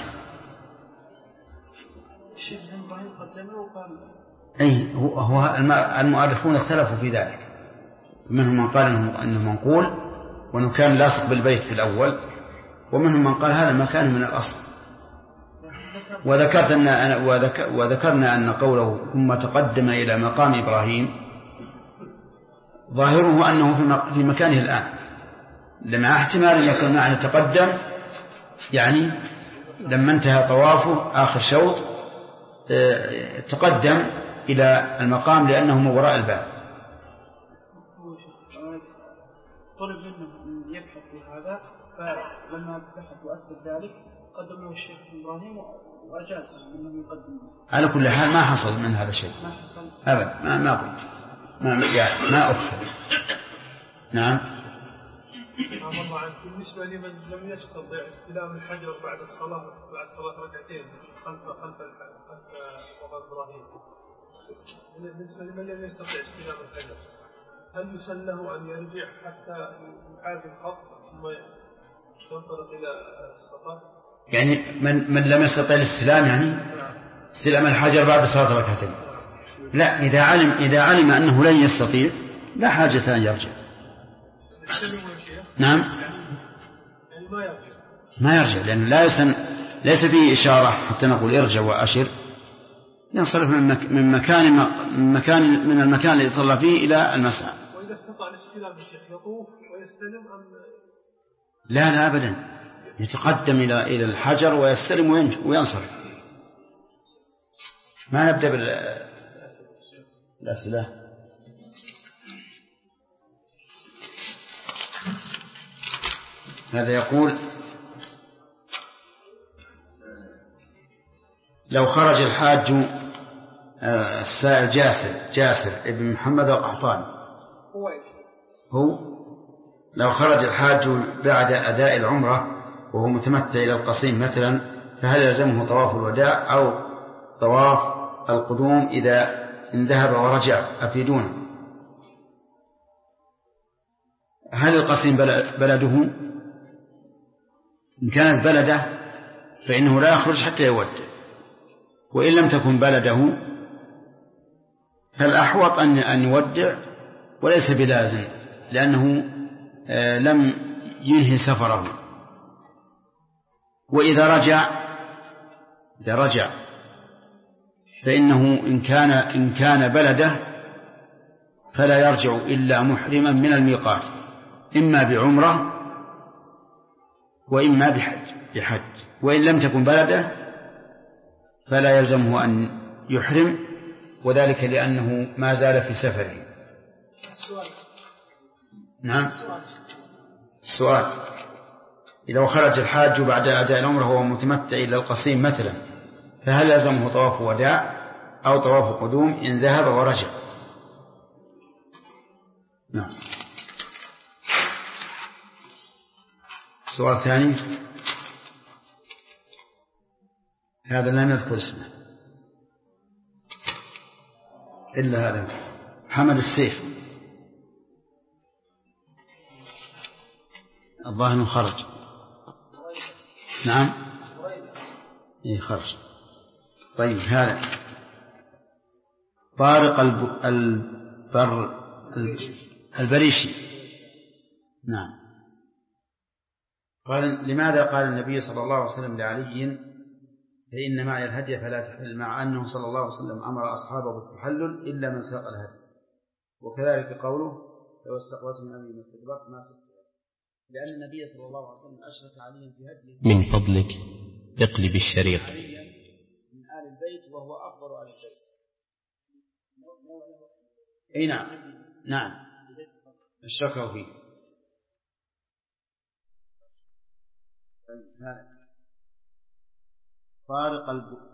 الشيخ إبراهيم قدمه وقال هو المؤرخون اختلفوا في ذلك، منهم من قال أنه منقول وأنه كان لاصق بالبيت في الأول، ومنهم من قال هذا مكان من الأصل. وذكرنا أن قوله ثم تقدم إلى مقام إبراهيم ظاهره أنه في مكانه الآن، لما احتمال أن يكون معنى تقدم يعني لما انتهى طوافه آخر شوط تقدم إلى المقام لأنه من وراء الباب. طلب منه أن يبحث في هذا، فلما بحث وأثبت ذلك قدم له الشيخ إبراهيم وأجاز أنه يقدم. على كل حال ما حصل من هذا الشيء أبدا، ما قلت ما أخذ. نعم. الله عنك، بالنسبة لمن لم يستطع استلام الحجر بعد صلاة ركعتين خلف وقت إبراهيم، بالنسبة لمن لم يستطع استلام الحجر هل يسن له أن يرجع حتى يحاذي الخط ثم ينطلق إلى الصفا؟ يعني من لم يستطع الاستلام يعني استلم الحجر بعد صلاة ركعتين. لا، إذا علم أنه لن يستطيع لا حاجة أن يرجع. نعم، ما يرجع، لأن ليس فيه إشارة حتى نقول ارجع وأشر. ينصرف من المكان الذي صلى فيه إلى المسعى. وإذا استطاع الاستلام الشيخ يطوف ويستلم أم لا أبدا، يتقدم إلى الحجر ويستلم وينصرف. ما نبدأ بالأسئلة. هذا يقول: لو خرج الحاج السائل جاسر ابن محمد القحطاني، لو خرج الحاج بعد أداء العمرة وهو متمتع إلى القصيم مثلا، فهل يلزمه طواف الوداع أو طواف القدوم إذا ذهب ورجع؟ أفيدونا. هل القصيم بلده؟ إن كانت بلده فإنه لا يخرج حتى يودع، وإن لم تكن بلده فالأحوط أن يودع وليس بلازم، لأنه لم ينهي سفره. وإذا رجع فإنه إن كان بلده فلا يرجع إلا محرما من الميقات، إما بعمرة وإما بحج. وإن لم تكن بلده فلا يلزمه أن يحرم، وذلك لأنه ما زال في سفره. نعم، السؤال: إذا خرج الحاج بعد أداء العمرة وهو متمتع إلى القصيم مثلا، فهل يلزمه طواف وداع أو طواف قدوم إن ذهب ورجع؟ نعم. سؤال ثاني، هذا لا نذكر اسمه إلا هذا، محمد السيف، الظاهر خرج. نعم، خرج. طيب، هذا طارق البريشي. نعم، قال: لماذا قال النبي صلى الله عليه وسلم لعلي: فإن معي الهدي فلا تحل، مع أنه صلى الله عليه وسلم أمر أصحابه بالتحلل إلا من ساق الهدي؟ وكذلك قوله: لو استقبلت من أمري ما استدبرت ما سقت. لأن النبي صلى الله عليه وسلم أشرك عليا في هديه. من فضلك اقلب الشريط. من آل البيت وهو أفضل آل البيت. أي نعم الشكر فيه. طارق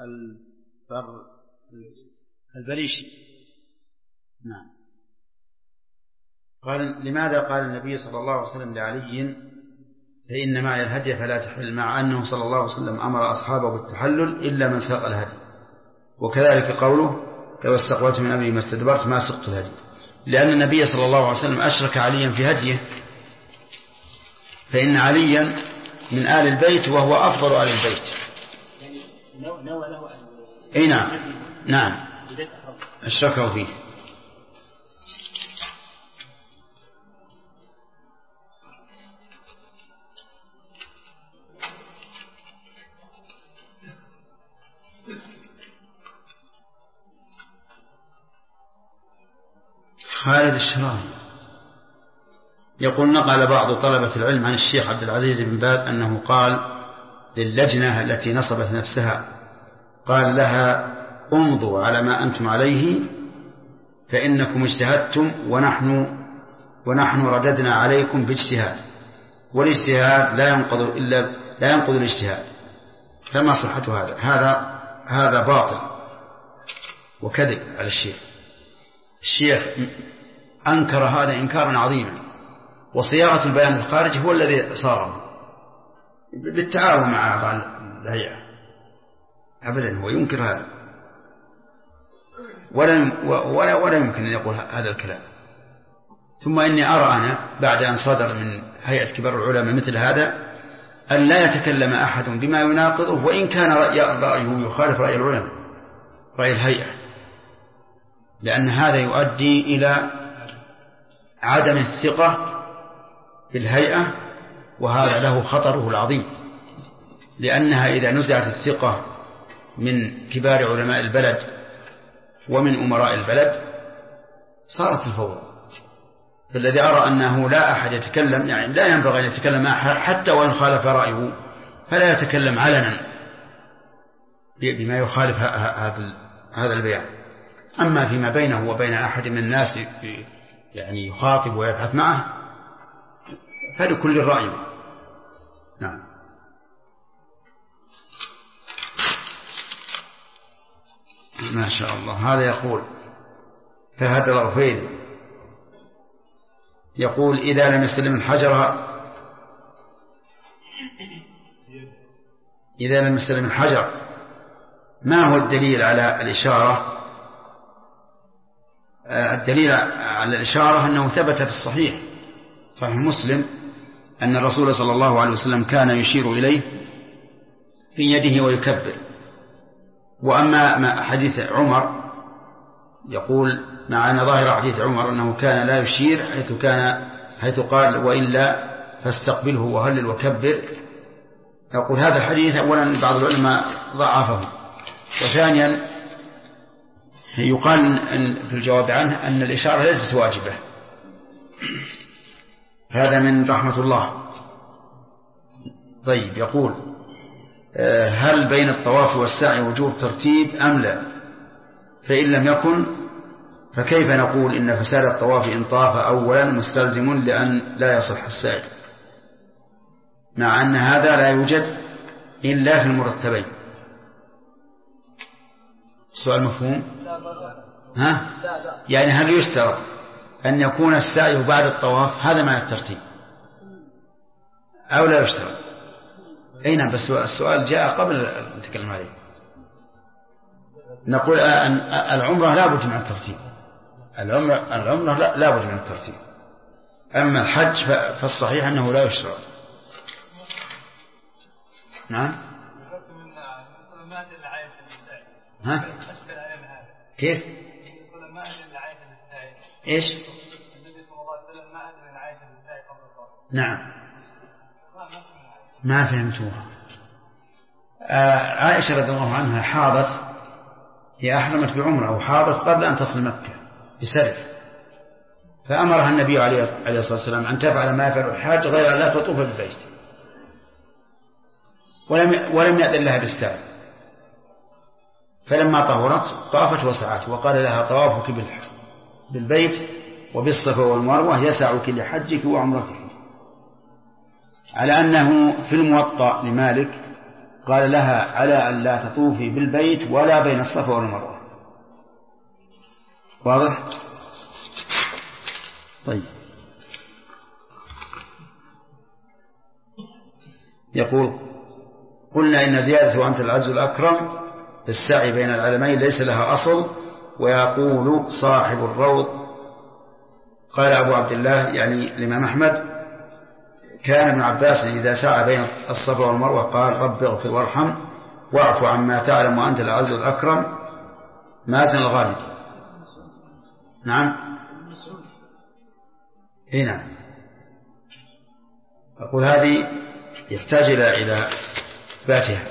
البريشي. نعم، قال: لماذا قال النبي صلى الله عليه وسلم لعلي: فإن معي الهدي فلا تحل، مع أنه صلى الله عليه وسلم أمر أصحابه بالتحلل إلا من ساق الهدي؟ وكذلك قوله: لو استقبلت من أمري ما استدبرت ما سقت الهدي. لأن النبي صلى الله عليه وسلم أشرك عليا في هديه، فإن عليا من آل البيت وهو أفضل آل البيت. أي نعم الشكر فيه. خالد الشراعي يقول: نقل بعض طلبة العلم عن الشيخ عبد العزيز بن باز أنه قال للجنة التي نصبت نفسها، قال لها: امضوا على ما أنتم عليه فإنكم اجتهدتم ونحن رددنا عليكم باجتهاد، والاجتهاد لا ينقض الاجتهاد. فما صحة هذا باطل وكذب على الشيخ أنكر هذا إنكارا عظيما، وصياغة البيان الخارجي هو الذي صار بالتعاون مع أعضاء الهيئة. أبدا هو ينكر هذا، ولا يمكن أن يقول هذا الكلام. ثم إني أرى أنا بعد أن صدر من هيئة كبار العلماء مثل هذا أن لا يتكلم أحد بما يناقضه، وإن كان رأيه يخالف رأي العلماء، رأي الهيئة، لأن هذا يؤدي إلى عدم الثقة بالهيئة، وهذا له خطره العظيم، لأنها إذا نزعت الثقة من كبار علماء البلد ومن أمراء البلد صارت الفوضى. فالذي أرى أنه لا أحد يتكلم، يعني لا ينبغي أن يتكلم أحد حتى وإن خالف رأيه، فلا يتكلم علنا بما يخالف هذا البيان. أما فيما بينه وبين أحد من الناس يعني يخاطب ويبحث معه فلكل الرأي. نعم. ما شاء الله. هذا يقول فهد الغفير يقول إذا لم يستلم الحجر ما هو الدليل على الإشارة؟ الدليل على الإشارة أنه ثبت في الصحيح مسلم أن الرسول صلى الله عليه وسلم كان يشير إليه في يده ويكبر. وأما حديث عمر يقول مع أن ظاهر حديث عمر أنه كان لا يشير حيث قال وإلا فاستقبله وهلل وكبر. يقول هذا الحديث أولا بعض العلماء ضعفه، وثانيا يقال في الجواب عنه أن الإشارة ليست واجبة. هذا من رحمة الله. طيب يقول هل بين الطواف والسعي وجوب ترتيب أم لا؟ فإن لم يكن فكيف نقول إن فساد الطواف إن طاف أولا مستلزم لأن لا يصح السعي، مع أن هذا لا يوجد إلا في المرتبين؟ السؤال مفهوم؟ ها؟ يعني هل يشترط أن يكون السعي بعد الطواف؟ هذا معنى الترتيب أو لا يشترط؟ أي نعم، بس السؤال جاء قبل أن نتكلم عليه. نقول أن العمرة لا بد من الترتيب، العمرة لا بد من الترتيب. أما الحج فالصحيح أنه لا يشترط. نعم. ها؟ كيف؟ إيش؟ نعم. ما فهمتوها. عائشة رضي الله عنها حاضت، هي أحرمت بعمرة وحاضت قبل أن تصل مكة بسرف، فأمرها النبي عليه الصلاة والسلام أن تفعل ما يفعل الحاج غير أن لا تطوف بالبيت، ولم يأذن لها بالسعي. فلما طهرت طافت وسعت، وقال لها طوافك بالبيت وبالصفا والمروة يسعك لحجك وعمرتك، على أنه في الموطأ لمالك قال لها على أن لا تطوفي بالبيت ولا بين الصفا والمروة. واضح؟ طيب. يقول قلنا إن زيادة وأنت العز الأكرم في السعي بين العلمين ليس لها أصل. ويقول صاحب الروض قال أبو عبد الله يعني الإمام أحمد كان ابن عباس إذا سعى بين الصفا والمروة قال رب اغفر وارحم واعف عما تعلم وأنت العز الأكرم مازن الغالب. نعم. هنا أقول هذه يحتاج إلى إثباتها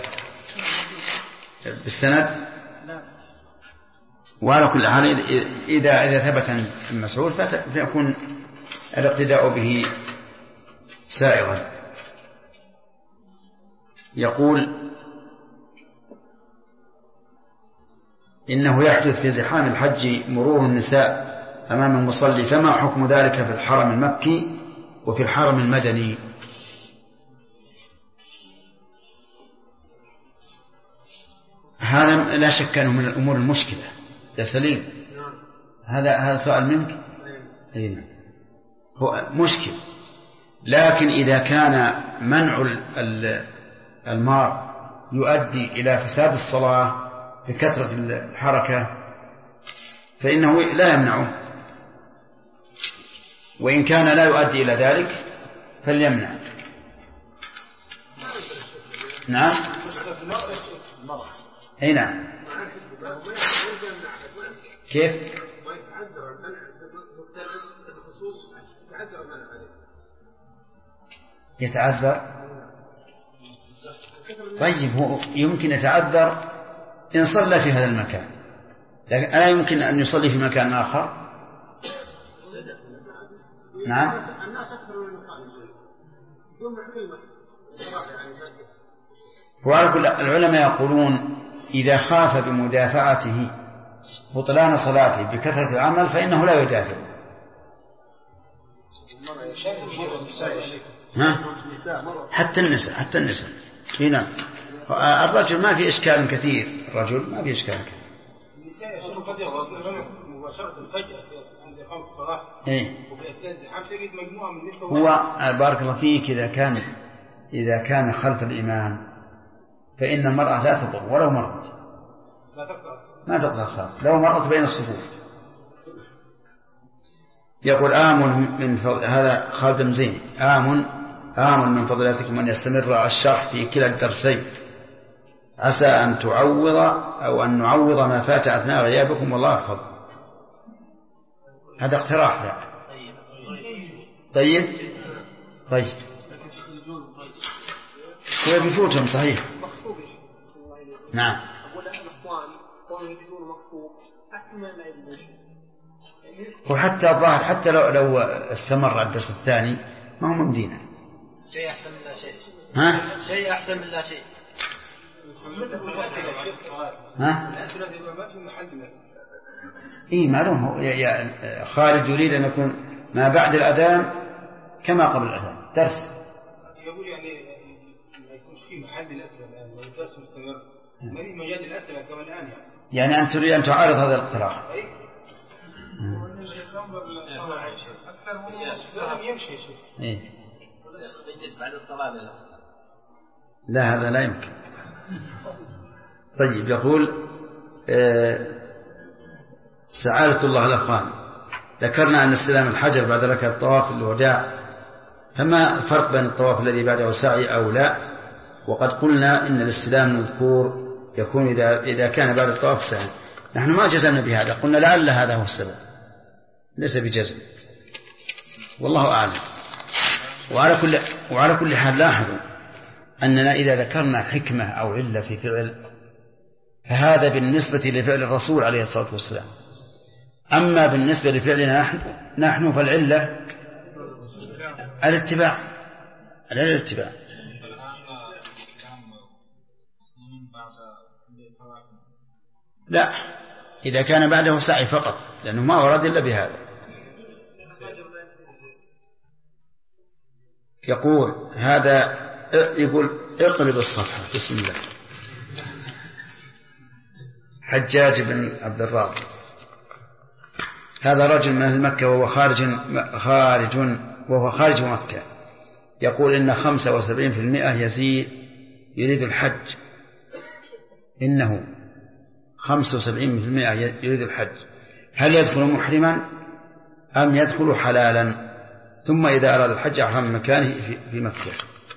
بالسند. وعلى كل حال إذا ثبت المسعود فيكون الاقتداء به سائغا. يقول إنه يحدث في زحام الحج مرور النساء أمام المصلي، فما حكم ذلك في الحرم المكي وفي الحرم المدني؟ هذا لا شك أنه من الأمور المشكلة يا سليم. هذا سؤال منك. أين هو مشكل، لكن إذا كان منع المار يؤدي إلى فساد الصلاة بكثرة الحركة فإنه لا يمنعه، وإن كان لا يؤدي إلى ذلك فليمنع. نعم. أي نعم. كيف؟ يتعذر. طيب هو يمكن يتعذر إن صلى في هذا المكان، لكن ألا يمكن أن يصلي في مكان آخر؟ نعم. وعلى كل العلماء يقولون إذا خاف بمدافعته بطلان صلاته بكثرة العمل فإنه لا يدافع. حتى النساء هنا الرجل ما في إشكال كثير، الرجل ما في إشكال كثير. النساء قد يغضب مباشرة الفجر عند إقامة الصلاة وفي أثناء الزحام تجد مجموعة من النساء. هو بارك الله فيك إذا كان خلف الإمام فإن المرأة لا تضر ولو مرت، ما تقطع الصلاة لو مرت بين الصفوف. يقول من هذا خالد زين آمن من فضلاتكم أن يستمر الشرح في كلا الدرسين، عسى أن تعوض أو أن نعوض ما فات أثناء غيابكم والله يحفظ. هذا اقتراح ذا. طيب هو بيفوتهم صحيح. نعم. وحتى الظاهر حتى لو استمر الدرس الثاني ما هو ممدينه. شيء أحسن من لا شيء. شيء أحسن من لا شيء. الأسئلة ما في محل الأسئلة. معلوم. هو خالد يريد أن يكون ما بعد الأذان كما قبل الأذان درس. يقول يعني ما يكونش في محل الأسئلة الآن، ما الدرس مستمر، ما في مجال الأسئلة كما الآن يعني أن تريد أن تعارض هذا الاقتراح. بعد الصلاة لا هذا لا يمكن. طيب يقول سعادة الله الأخوان، ذكرنا أن استلام الحجر بعد ركعة الطواف الوداع، فما الفرق بين الطواف الذي بعده سعي أو لا؟ وقد قلنا إن الاستلام المذكور يكون إذا كان بعد الطواف سعي. نحن ما جزمنا بهذا، قلنا لعل هذا هو السبب، ليس بجزم، والله أعلم. وعلى كل حال لاحظوا أننا إذا ذكرنا حكمة أو علة في فعل فهذا بالنسبة لفعل الرسول عليه الصلاة والسلام، أما بالنسبة لفعلنا نحن فالعلة الاتباع. لا، إذا كان بعده سعي فقط، لأنه ما ورد إلا بهذا. يقول اقلب الصفحة. بسم الله. حجاج بن عبد الراضي هذا رجل من مكة وهو خارج مكة، يقول إن 75% يريد الحج. إنه 75% يريد الحج، هل يدخل محرما أم يدخل حلالا؟ ثم إذا أراد الحج أحرم من مكانه في مكة.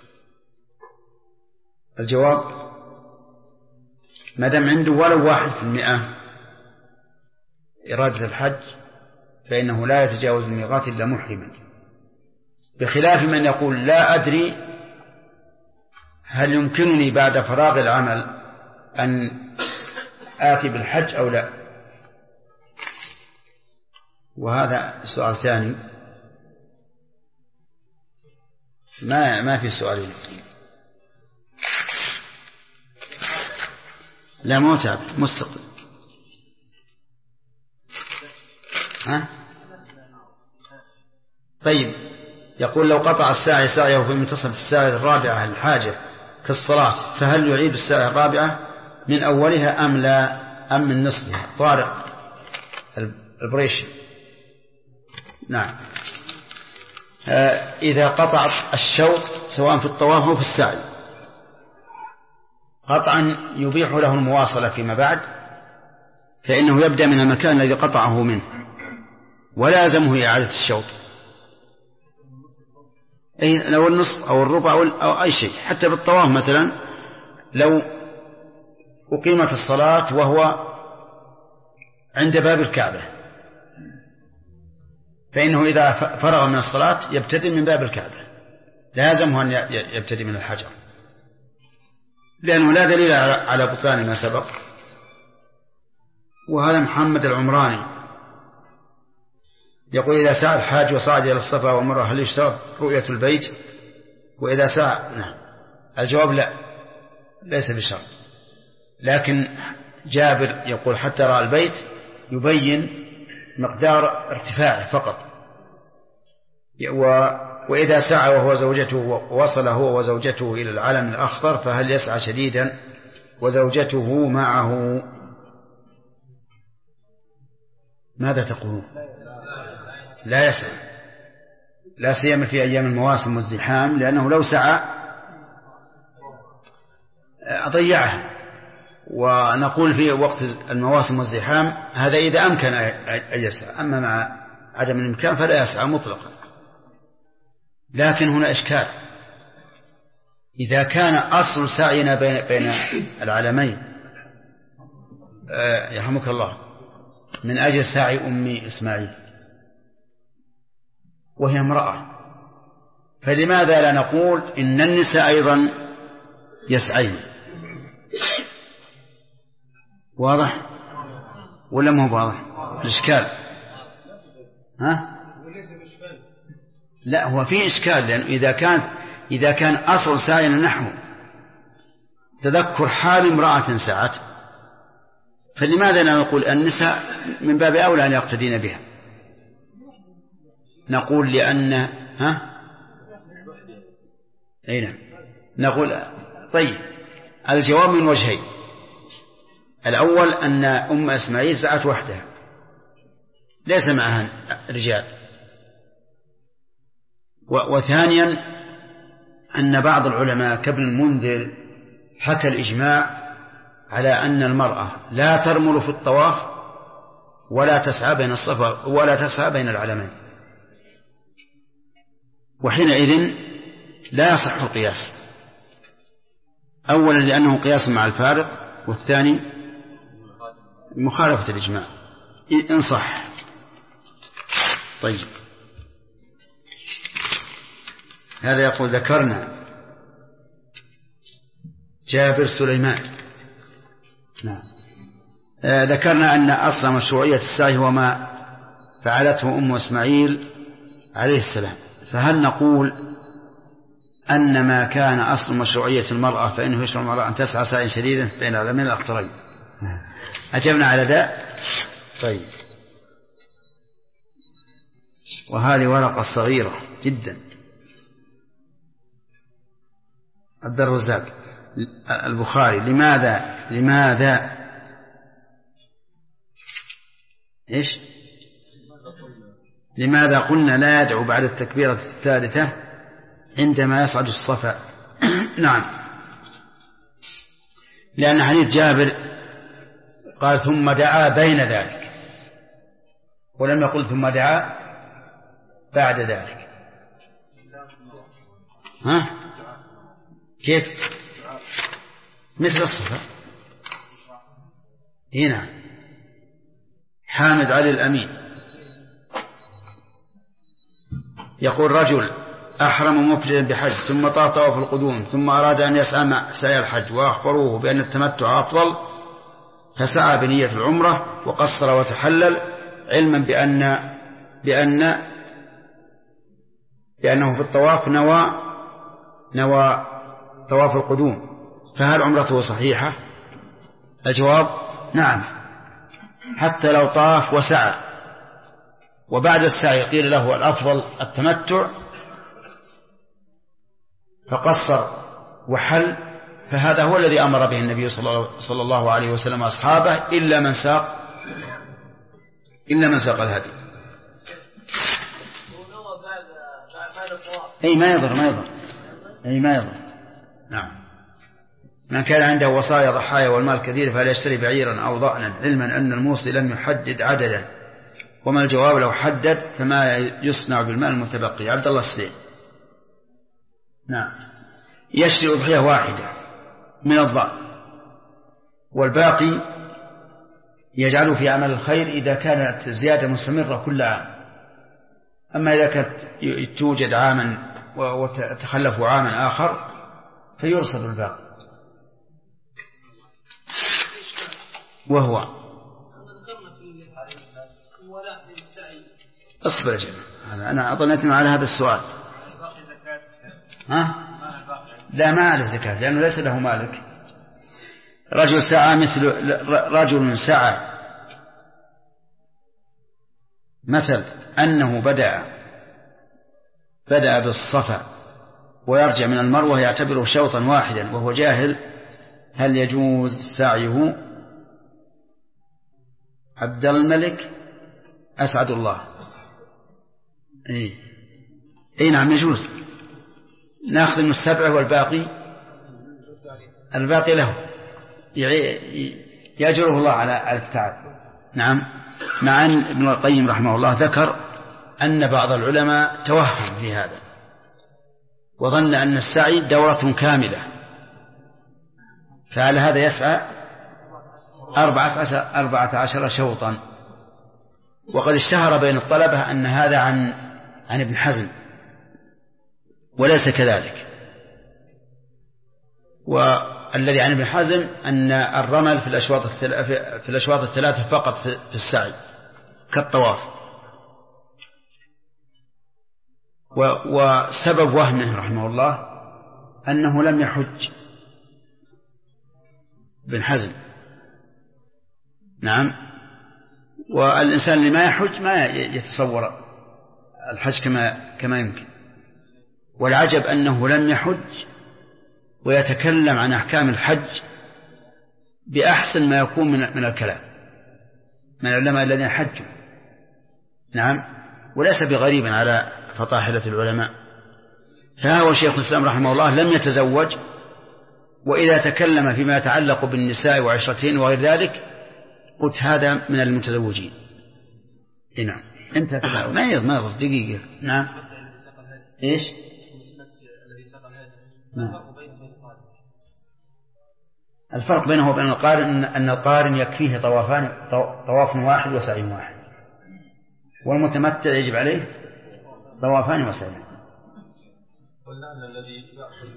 الجواب ما دام عنده ولو 1% إرادة الحج فإنه لا يتجاوز الميقات إلا محرما، بخلاف من يقول لا أدري هل يمكنني بعد فراغ العمل أن آتي بالحج أو لا. وهذا سؤال ثاني، ما في سؤالين. لا متعب مستقل. طيب يقول لو قطع الساعي ساعيه في منتصف الساعة الرابعة الحاجة كالصلاة، فهل يعيد الساعة الرابعة من أولها أم لا، أم من نصفها؟ طارق البريشي. نعم. إذا قطع الشوط سواء في الطواف أو في السعي قطعا يبيح له المواصلة فيما بعد، فإنه يبدأ من المكان الذي قطعه منه ولازمه إعادة الشوط، لو النصف أو الربع أو أي شيء. حتى بالطواف مثلا لو أقيمت الصلاة وهو عند باب الكعبة، فإنه إذا فرغ من الصلاة يبتدئ من باب الكعبة، لازمه أن يبتدئ من الحجر، لأنه لا دليل على بطلان ما سبق. وهذا محمد العمراني يقول: إذا سعى الحاج وصعد إلى الصفا والمروة هل يشترط رؤية البيت؟ وإذا سعى نعم. الجواب لا، ليس بشرط، لكن جابر يقول حتى رأى البيت يبين مقدار ارتفاعه فقط. وإذا سعى وهو زوجته ووصل هو وزوجته إلى العلم الأخضر فهل يسعى شديدا وزوجته معه؟ ماذا تقولون؟ لا يسعى، لا سيما في أيام المواسم والزحام، لأنه لو سعى أضيعها. ونقول في وقت المواسم والزحام هذا إذا أمكن أن يسعى، أما مع عدم الإمكان فلا يسعى مطلقا. لكن هنا إشكال: إذا كان أصل سعينا بين العلمين يرحمك الله من أجل سعي أمي إسماعيل وهي امرأة، فلماذا لا نقول إن النساء أيضا يسعين؟ واضح ولا مو واضح الإشكال؟ لا، هو في إشكال، لأنه إذا كان أصل سعينا نحو تذكر حال امرأة سعت، فلماذا لا نقول النساء من باب أولى أن يقتدين بها؟ نقول لأن أين نقول طيب، الجواب من وجهين: الأول أن أم إسماعيل سعت وحدها ليس معها رجال، وثانيا أن بعض العلماء كابن المنذر حكى الإجماع على أن المرأة لا ترمل في الطواف ولا تسعى بين الصفا ولا تسعى بين العلمين، وحينئذ لا يصح القياس، أولا لأنه قياس مع الفارق، والثاني مخالفة الإجماع إن صح. طيب، هذا يقول: ذكرنا جابر سليمان نعم. ذكرنا أن أصل مشروعية السعي هو ما فعلته أم إسماعيل عليه السلام، فهل نقول أن ما كان أصل مشروعية المرأة فإنه يشرع المرأة أن تسعى سعيا شديدا بين العلمين الأخطرين؟ أجبنا على ذا. طيب، وهذه ورقة صغيرة جدا. عبد الرزاق البخاري: لماذا إيش؟ لماذا قلنا لا يدعو بعد التكبيرة الثالثة عندما يصعد الصفا؟ نعم، لأن حديث جابر قال: ثم دعا بين ذلك، ولم يقل ثم دعا بعد ذلك. كيف؟ مثل الصفا هنا. حامد علي الأمين يقول: رجل أحرم مفردا بحج ثم طاف طواف القدوم ثم أراد أن يسعى مع سعي الحج، وأخبروه بأن التمتع أفضل، فسعى بنية العمرة وقصر وتحلل، علما بأنه في الطواف نوى طواف القدوم، فهل عمرته صحيحة؟ الجواب: نعم، حتى لو طاف وسعى، وبعد السعي قيل له الأفضل التمتع فقصر وحل، فهذا هو الذي أمر به النبي صلى الله عليه وسلم أصحابه، إلا من ساق الهدي. أي ما يضر. نعم. من كان عنده وصايا ضحايا والمال كثير فليشتري بعيرا أو ضأنا، علما أن الموصي لم يحدد عددا، وما الجواب لو حدد فما يصنع بالمال المتبقي؟ عبد الله السليم. نعم، يشتري أضحية واحدة من الضأن والباقي يجعله في عمل الخير إذا كانت الزيادة مستمرة كل عام. أما إذا كانت توجد عاما وتخلف عاما آخر فيرصد الباقي. وهو أصبر يا جماعة، أنا أظنيتنا على هذا السؤال. ها؟ لا، ما عليه زكاة لأنه ليس له مالك. رجل سعى مثل أنه بدأ بالصفا ويرجع من المروة يعتبره شوطا واحدا وهو جاهل، هل يجوز سعيه؟ عبد الملك أسعد الله. إيه نعم يجوز، نأخذ من 7 والباقي له يأجره الله على التعب. نعم، مع أن ابن القيم رحمه الله ذكر أن بعض العلماء توهم في هذا وظن أن السعي دورة كاملة، فعلى هذا يسعى 14 شوطا. وقد اشتهر بين الطلبة أن هذا عن ابن حزم، وليس كذلك. والذي عن ابن حزم أن الرمل في الأشواط الثلاثة فقط في السعي كالطواف. وسبب وهمه رحمه الله أنه لم يحج ابن حزم. نعم، والإنسان اللي ما يحج ما يتصور الحج كما يمكن. والعجب أنه لم يحج ويتكلم عن أحكام الحج بأحسن ما يكون من الكلام من العلماء الذين حجوا. نعم، وليس بغريب على فطاحلة العلماء. فهو شيخ الإسلام رحمه الله لم يتزوج، وإذا تكلم فيما يتعلق بالنساء وعشرتين وغير ذلك قلت هذا من المتزوجين. نعم، انت ما يضمن دقيقة. نعم، ايش؟ نعم. الفرق بينه وبين القارن أن القارن يكفيه طواف واحد وسعي واحد، والمتمتع يجب عليه طوافان وسعي. قلنا أن الذي يأخذ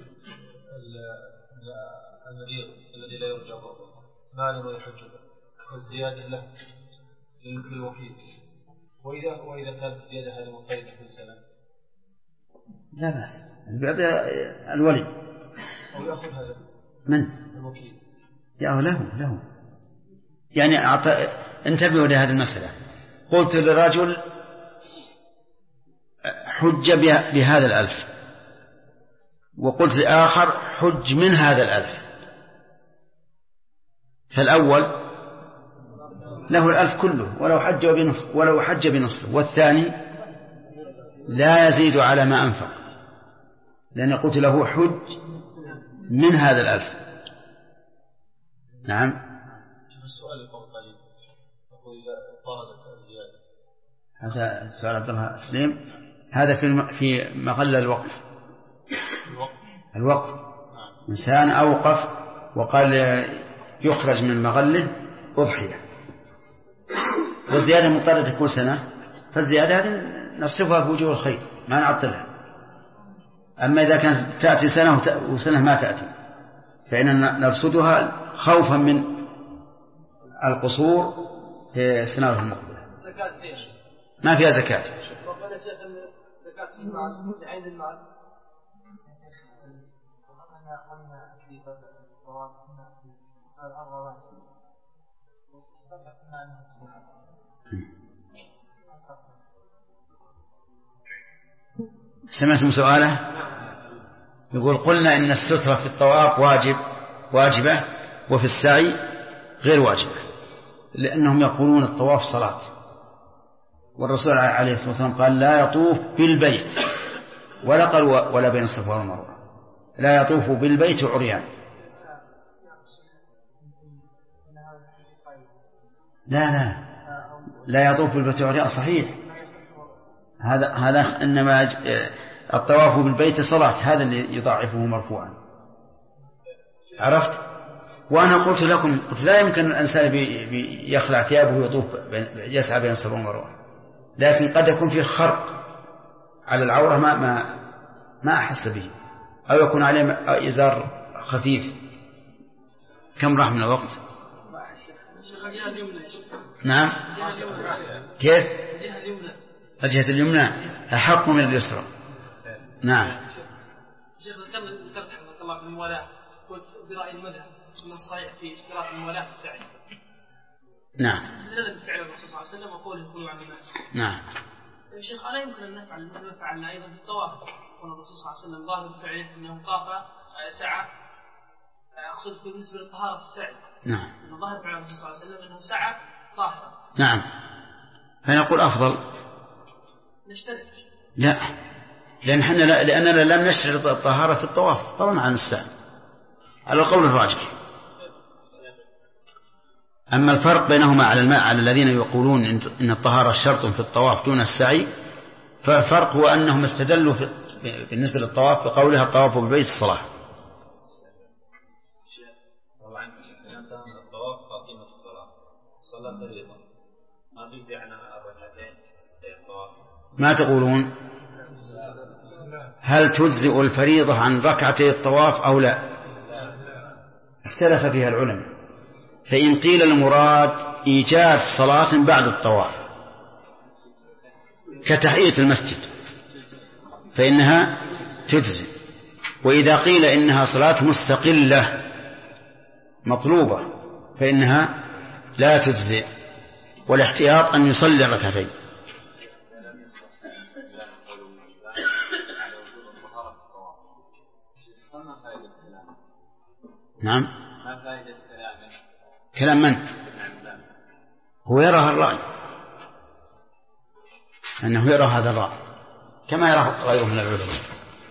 المريض الذي لا يرجى ضرره مالا ويحج والزيادة له للوكيل، وإذا كانت الزيادة هذه مقيدة كل سنة لا بأس، الولي أو يأخذ هذا من الوكيل له يعني انتبهوا لهذه المسألة. قلت للرجل حج بهذا 1000، وقلت لآخر حج من هذا 1000، فالأول له 1000 كله ولو حج بنصفه، والثاني لا يزيد على ما أنفق، لأن قلت له حج من هذا 1000. نعم. السؤال القليل يقول إذا طالت الزيادة، هذا سؤال عبد الله سليم، هذا في مغل الوقف. إنسان أوقف وقال يخرج من مغله أضحية، والزيادة مضطردة كل سنة، فالزيادة هذه نصرفها في وجوه الخير ما نعطلها. أما إذا كانت تأتي سنة وسنة ما تأتي فإننا نرصدها خوفا من القصور في السنة المقبلة. ما فيها زكاة. سمعتم سؤاله؟ يقول قلنا إن السترة في الطواف واجبة وفي السعي غير واجبة، لأنهم يقولون الطواف صلاة، والرسول عليه الصلاة والسلام قال لا يطوف بالبيت، ولا قال ولا بين الصفا والمروة، لا يطوف بالبيت عريان. لا يطوف بالبيت عريان صحيح. هذا إنما الطواف بالبيت صلاة، هذا اللي يضاعفه مرفوعا. عرفت؟ وأنا قلت لكم لا يمكن الإنسان يخلع ثيابه ويطوف يسعى بين الصفا والمروة، لكن قد يكون فيه خرق على العورة ما أحس به، أو يكون عليه إزار خفيف. كم راح من الوقت؟ نعم. كيف؟ الجهة اليمنى أحق من اليسرى. نعم. شيخ ذكرت حفظك الله في الموالاة، قلت برأي المذهب أن الصحيح في اشتراط الموالاة في السعي. نعم. هذا بفعل الرسول صلى الله عليه وسلم وقوله الخلوع عن الناس. نعم. يا شيخ ألا يمكن أن نفعل مثل ما فعلنا أيضا في الطواف؟ قال الرسول صلى الله عليه وسلم ظاهر بفعله أنه طاف سعى، أقصد بالنسبة للطهارة في السعي. نعم. أن ظاهر فعل الرسول صلى الله عليه وسلم أنه سعى طاهرا. نعم. فنقول أفضل نشترك. لا، لأننا لم نشترط الطهارة في الطواف فضلا عن السعي على القول الراجح. أما الفرق بينهما على الذين يقولون إن الطهارة شرط في الطواف دون السعي، فالفرق هو أنهم استدلوا بالنسبة للطواف بقولها الطواف بالبيت الصلاة. طبعا الطواف قائمة الصلاة صلاة فريضة ما تجزي عنها الركعتين الطواف. ما تقولون؟ هل تجزئ الفريضة عن ركعتي الطواف أو لا؟ اختلف فيها العلماء. فإن قيل المراد إيجاد صلاة بعد الطواف كتحية المسجد فإنها تجزئ، وإذا قيل إنها صلاة مستقلة مطلوبة فإنها لا تجزئ، والاحتياط أن يصلي ركعتين. نعم. كلام من؟ هو يرى الرأي أنه يرى هذا الرأي كما يرى غيره من العلماء.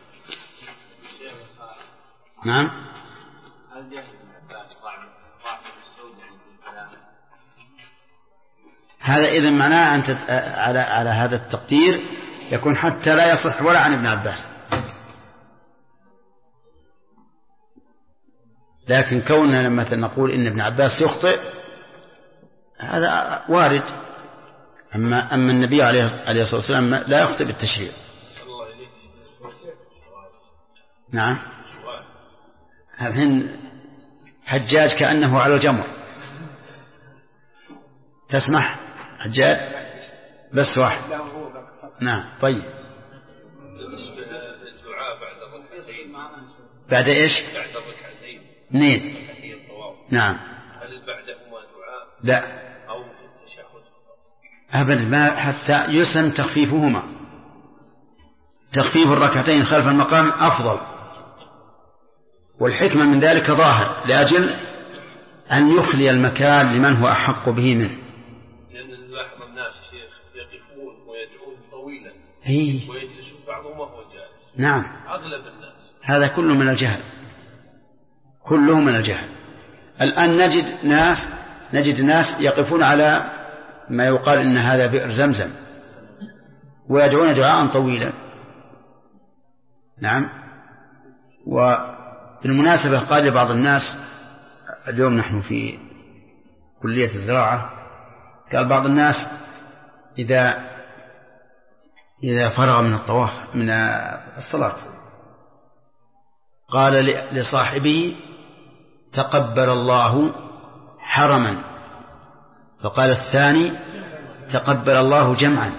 نعم. هذا إذن معناه أن على هذا التقدير يكون حتى لا يصح ولا عن ابن عباس، لكن كوننا لما نقول إن ابن عباس يخطئ هذا وارد. أما النبي عليه الصلاة والسلام لا يخطئ بالتشريع. نعم. الحين حجاج كأنه على الجمر، تسمح حجاج بس واحد. نعم. طيب بعد إيش؟ اثنين. نعم. هل بعدهما دعاء؟ لا أو في التشهد؟ أبدا، ما حتى يسن تخفيفهما. تخفيف الركعتين خلف المقام أفضل، والحكمة من ذلك ظاهر لأجل أن يخلي المكان لمن هو أحق به منه. لأن نلاحظ الناس شيخ يقفون ويدعون طويلا ويجلسون بعضهم وهو جالس. نعم. أغلب الناس هذا كله من الجهل، كله من الجهل. الآن نجد ناس يقفون على ما يقال إن هذا بئر زمزم ويدعون دعاء طويلا. نعم. وبالمناسبة قال لبعض الناس اليوم نحن في كلية الزراعة، قال بعض الناس إذا فرغ من الطواف من الصلاة قال لصاحبه تقبل الله حرما، فقال الثاني تقبل الله جمعا.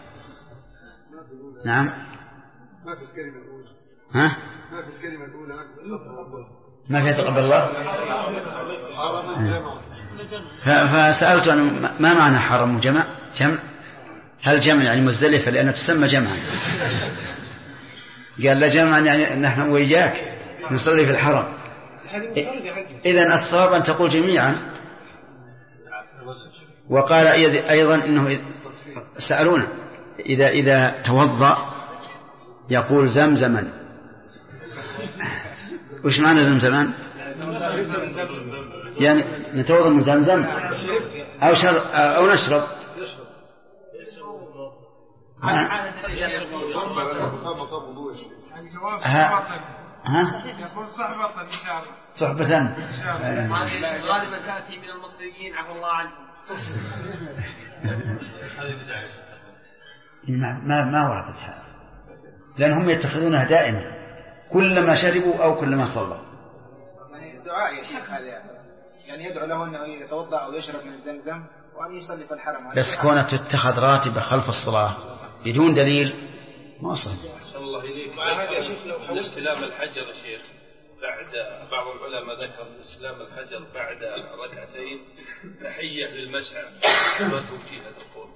نعم. ما في الكلمة الأولى. ها؟ ما في الكلمة الأولى. ما في تقبل الله حرما جمعا. فسألت ما معنى حرم وجمع؟ هل جمع يعني مزدلفة لأنها تسمى جمعا؟ قال لا، جمعا يعني نحن وإياك نصلي في الحرم. إذن الصواب أن تقول جميعا. وقال أيضا إنه سألونا إذا توضأ يقول زمزما. وش معنى زمزما؟ يعني نتوضأ من زمزم أو نشرب. ها؟ يقول صحبة إن شاء الله. صحبة غالبا تأتي من المصريين عفى الله عنهم. ما وردت هذا، لأنهم يتخذونها دائما كلما شربوا أو كلما صلوا. يعني الدعاء يا شيخ هذا يعني يدعو له أنه يتوضأ أو يشرب من الزمزم وأن يصلي في الحرم. بس كونها تتخذ راتبة خلف الصلاة بدون دليل ما صح. الله إليك. استلام الحجر يا شيخ بعد بعض العلماء ذكر استلام الحجر بعد ركعتين تحية للمسعى ما توجيه الدخول.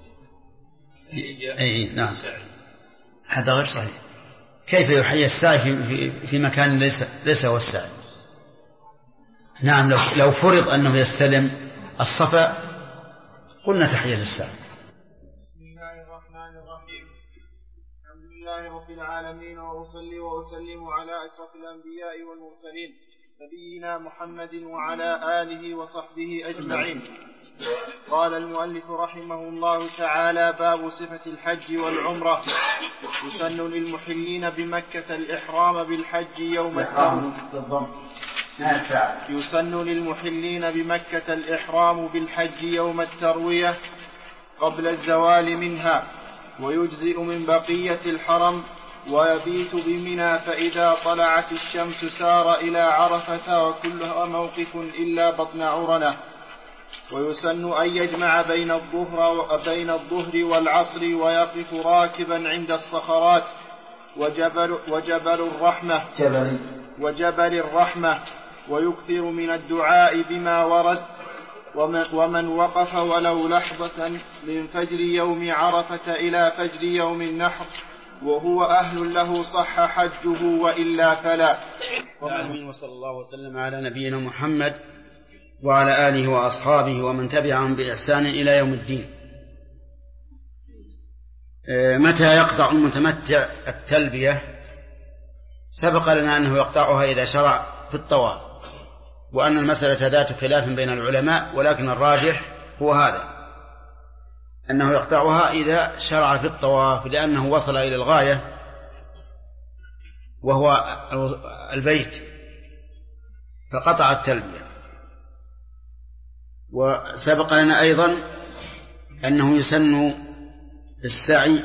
أي نعم هذا غير صحيح. كيف يحيي السعي في مكان ليس هو السعي؟ نعم لو فرض أنه يستلم الصفا قلنا تحية للسعي. بسم الله الرحمن الرحيم. الحمد لله رب العالمين وأصلي وأسلم على أشرف الأنبياء والمرسلين نبينا محمد وعلى آله وصحبه أجمعين. قال المؤلف رحمه الله تعالى: باب صفة الحج والعمرة. يسن للمحلين بمكة الإحرام بالحج يوم التروية. يسن للمحلين بمكة الإحرام بالحج يوم التروية قبل الزوال منها، ويجزئ من بقية الحرم، ويبيت بمنى، فإذا طلعت الشمس سار إلى عرفة وكلها موقف إلا بطن عرنة. ويسن أن يجمع بين الظهر والعصر ويقف راكبا عند الصخرات وجبل الرحمة ويكثر من الدعاء بما ورد. ومن وقف ولو لحظة من فجر يوم عرفة إلى فجر يوم النحر وهو أهل له صح حجه، وإلا فلا. وصلى الله وسلم على نبينا محمد وعلى آله وأصحابه ومن تبعهم بإحسان إلى يوم الدين. متى يقطع المتمتع التلبية؟ سبق لنا أنه يقطعها إذا شرع في الطواف، وأن المسألة ذات خلاف بين العلماء، ولكن الراجح هو هذا، أنه يقطعها إذا شرع في الطواف، لأنه وصل إلى الغاية وهو البيت فقطع التلبية. وسبق لنا أيضا أنه يسن السعي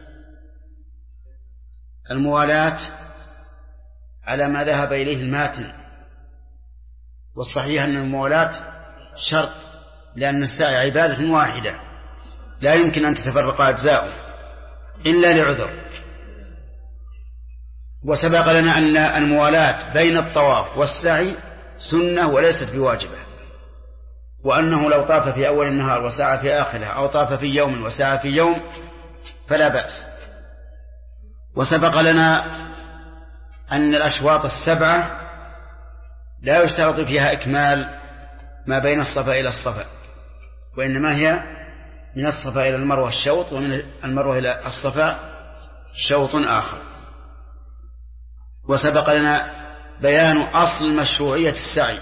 الموالاة على ما ذهب إليه الماتن، والصحيح أن الموالاة شرط، لأن السعي عبادة واحدة لا يمكن أن تتفرق أجزاؤه إلا لعذر. وسبق لنا أن الموالاة بين الطواف والسعي سنة وليست بواجبة، وأنه لو طاف في أول النهار وسعى في آخره، أو طاف في يوم وسعى في يوم فلا بأس. وسبق لنا أن الأشواط السبعة لا يشترط فيها إكمال ما بين الصفا إلى الصفا، وإنما هي من الصفا إلى المروة الشوط، ومن المروة إلى الصفا شوط آخر. وسبق لنا بيان أصل مشروعية السعي،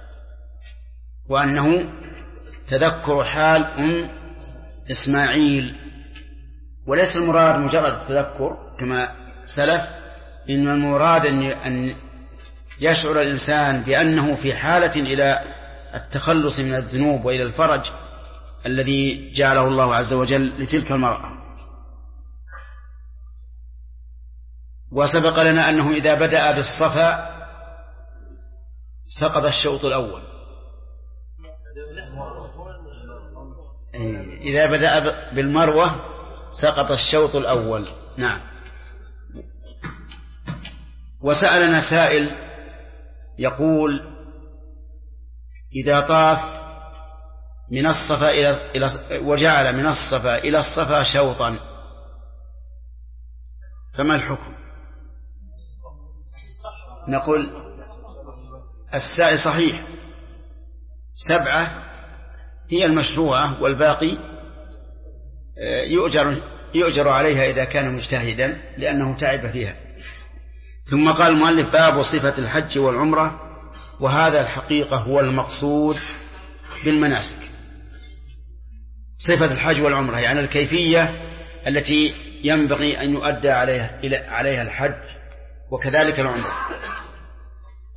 وأنه تذكر حال إسماعيل، وليس المراد مجرد التذكر كما سلف، إن المراد أن يشعر الإنسان بأنه في حالة إلى التخلص من الذنوب وإلى الفرج الذي جعله الله عز وجل لتلك المرأة. وسبق لنا أنه إذا بدأ بالصفا سقط الشوط الأول، إذا بدأ بالمروة سقط الشوط الأول. نعم. وسألنا سائل يقول: إذا طاف من الصفا وجعل من الصفا إلى الصفا شوطا فما الحكم؟ نقول السعي صحيح، 7 هي المشروعة، والباقي يؤجر عليها إذا كان مجتهدا لأنه تعب فيها. ثم قال المؤلف: باب صفة الحج والعمرة. وهذا الحقيقة هو المقصود بالمناسك، صفة الحج والعمرة يعني الكيفية التي ينبغي أن يؤدى عليها الحج وكذلك العمرة.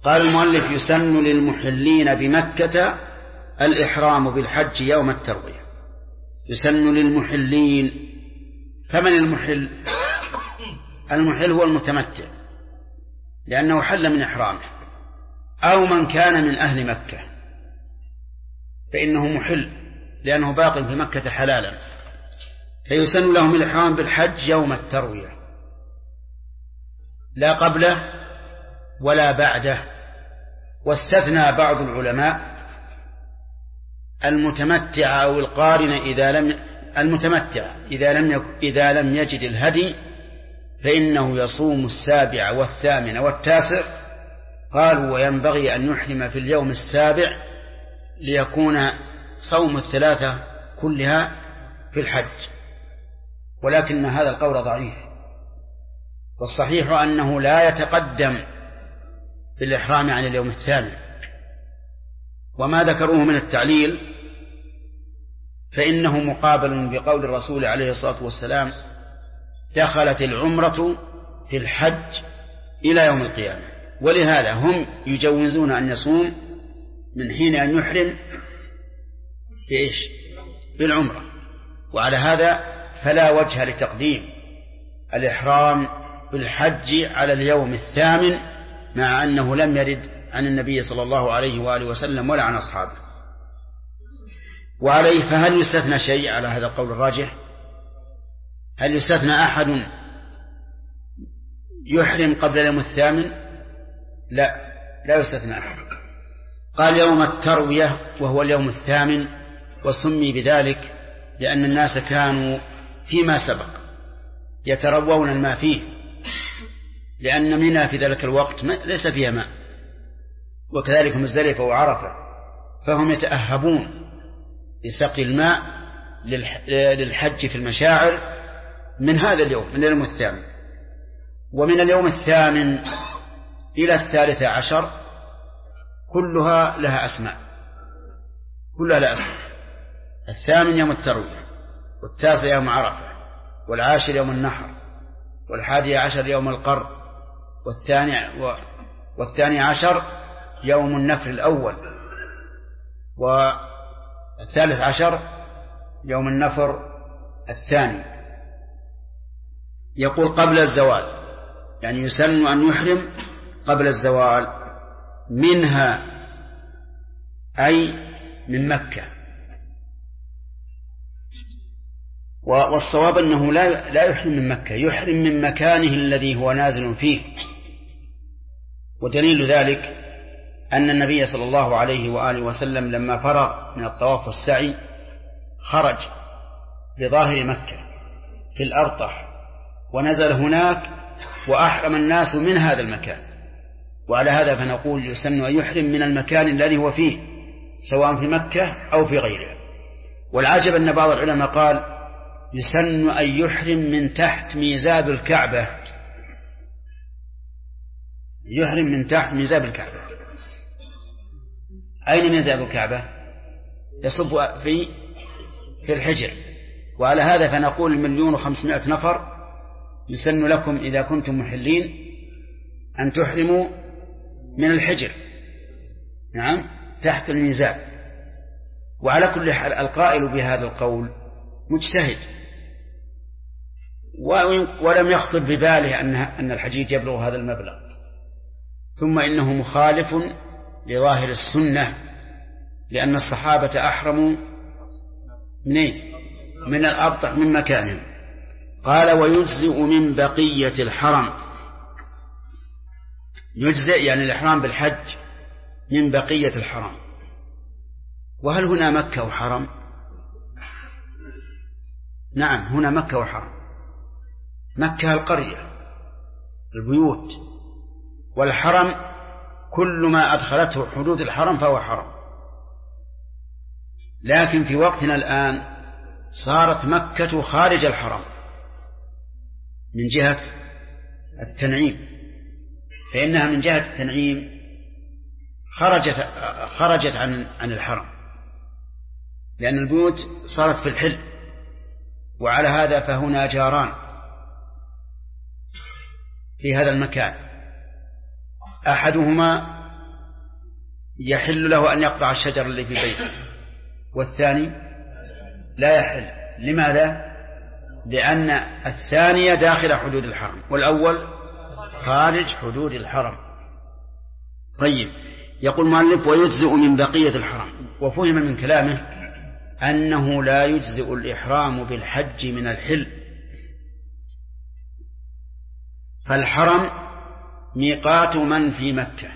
قال المؤلف: يسن للمحلين بمكة الإحرام بالحج يوم التروية. يسن للمحلين. فمن المحل؟ المحل هو المتمتع لأنه حل من إحرامه، أو من كان من أهل مكة فإنه محل لأنه باق في مكة حلالا، فيسن لهم الإحرام بالحج يوم التروية، لا قبله ولا بعده. واستثنى بعض العلماء المتمتع أو القارن إذا لم يجد الهدي فإنه يصوم 7 و8 و9. قالوا: وينبغي أن يحرم في اليوم 7 ليكون صوم 3 كلها في الحج، ولكن هذا القول ضعيف، والصحيح أنه لا يتقدم بالإحرام عن اليوم 8. وما ذكروه من التعليل فإنه مقابل بقول الرسول عليه الصلاة والسلام: دخلت العمرة في الحج إلى يوم القيامة. ولهذا هم يجوزون أن يصوم من حين أن يحرم بإيش؟ بالعمرة. وعلى هذا فلا وجه لتقديم الإحرام بالحج على اليوم 8 مع أنه لم يرد عن النبي صلى الله عليه وآله وسلم ولا عن أصحابه. وعليه فهل يستثنى شيء على هذا القول الراجح؟ هل يستثنى أحد يحرم قبل اليوم 8؟ لا يستثنى أحد. قال يوم التروية وهو اليوم 8، وسمي بذلك لأن الناس كانوا فيما سبق يتروون الماء فيه، لأن منى في ذلك الوقت ليس فيها ماء، وكذلك مزدلفة وعرفة، فهم يتأهبون بسقي الماء للحج في المشاعر من هذا اليوم، من اليوم 8. ومن اليوم 8 إلى 13 كلها لها أسماء. 8 يوم التروية، 9 يوم عرفة، 10 يوم النحر، 11 يوم القر، 12 يوم النفر الأول، 13 يوم النفر الثاني. يقول قبل الزوال، يعني يسن أن يحرم قبل الزوال، منها أي من مكة. والصواب أنه لا يحرم من مكة، يحرم من مكانه الذي هو نازل فيه. ودليل ذلك أن النبي صلى الله عليه وآله وسلم لما فرغ من الطواف والسعي خرج بظاهر مكة في الأرطح ونزل هناك وأحرم الناس من هذا المكان. وعلى هذا فنقول يسن أن يحرم من المكان الذي هو فيه سواء في مكة أو في غيره. والعجب أن بعض العلماء قال يسن أن يحرم من تحت ميزاب الكعبة، يحرم من تحت ميزاب الكعبة. أين ميزاب الكعبة؟ يصب في الحجر. وعلى هذا فنقول 1,500,000 نفر يسن لكم إذا كنتم محلين أن تحرموا من الحجر، نعم، تحت الميزاب. وعلى كل حال القائل بهذا القول مجتهد، ولم يخطر بباله أن الحجيج يبلغ هذا المبلغ. ثم إنه مخالف لظاهر السنة، لأن الصحابة أحرموا من الأرطح من مكانهم. قال ويجزئ من بقية الحرم، يجزئ يعني الإحرام بالحج من بقية الحرم. وهل هنا مكة وحرم؟ نعم، هنا مكة وحرم. مكة القرية البيوت، والحرم كل ما أدخلته حدود الحرم فهو حرم. لكن في وقتنا الآن صارت مكة خارج الحرم من جهة التنعيم، فإنها من جهة التنعيم خرجت عن الحرم، لأن البيوت صارت في الحل. وعلى هذا فهنا جاران في هذا المكان، أحدهما يحل له أن يقطع الشجر اللي في بيته، والثاني لا يحل. لماذا؟ لأن الثانية داخل حدود الحرم والأول خارج حدود الحرم. طيب، يقول المؤلف ويجزئ من بقية الحرم. وفهم من كلامه أنه لا يجزئ الإحرام بالحج من الحل، فالحرم ميقات من في مكة،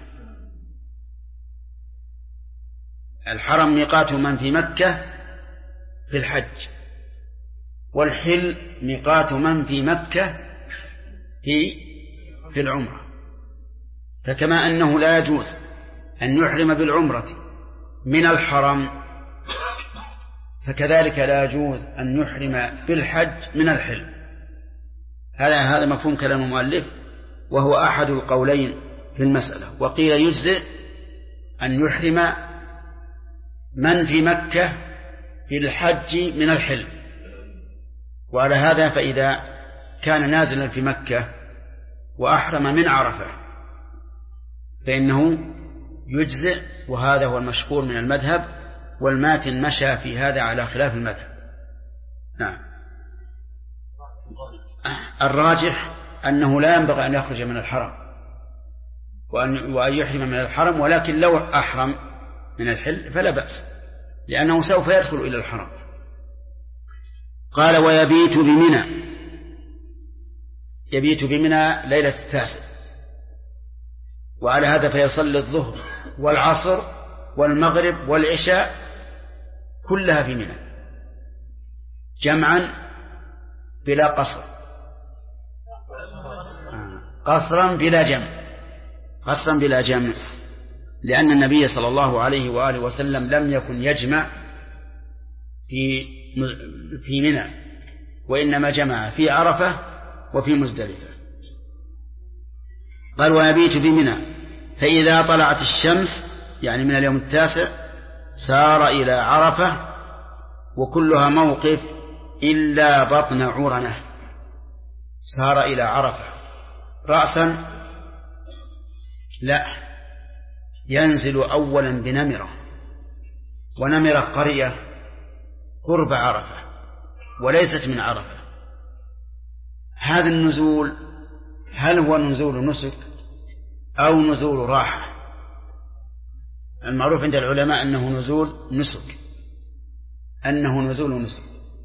الحرم ميقات من في مكة في الحج، والحل ميقات من في مكة في العمرة. فكما أنه لا يجوز أن يحرم بالعمرة من الحرم، فكذلك لا يجوز أن يحرم بالحج من الحل. هذا مفهوم كلام المؤلف، وهو أحد القولين في المسألة. وقيل يجزئ أن يحرم من في مكة في الحج من الحل. وعلى هذا فإذا كان نازلا في مكة وأحرم من عرفة فإنه يجزئ، وهذا هو المشهور من المذهب، والماتن مشى في هذا على خلاف المذهب. نعم. الراجح أنه لا ينبغي أن يخرج من الحرم وأن يحرم من الحرم، ولكن لو أحرم من الحل فلا بأس، لأنه سوف يدخل إلى الحرم. قال ويبيت بمنى، يبيت بمنى ليلة 9، وعلى هذا فيصلي الظهر والعصر والمغرب والعشاء كلها في منى جمعا بلا قصر، قصرا بلا جمع، قصرا بلا جمع، لأن النبي صلى الله عليه وآله وسلم لم يكن يجمع في منى، وإنما جمع في عرفة وفي مزدلفة. قال ويبيت بمنى، فإذا طلعت الشمس يعني من اليوم 9 سار إلى عرفة، وكلها موقف إلا بطن عرنة. سار إلى عرفة رأسا لا، ينزل أولا بنمرة، ونمرة قرية قرب عرفة وليست من عرفة. هذا النزول هل هو نزول نسك أو نزول راحة؟ المعروف عند العلماء أنه نزول نسك، أنه نزول نسك،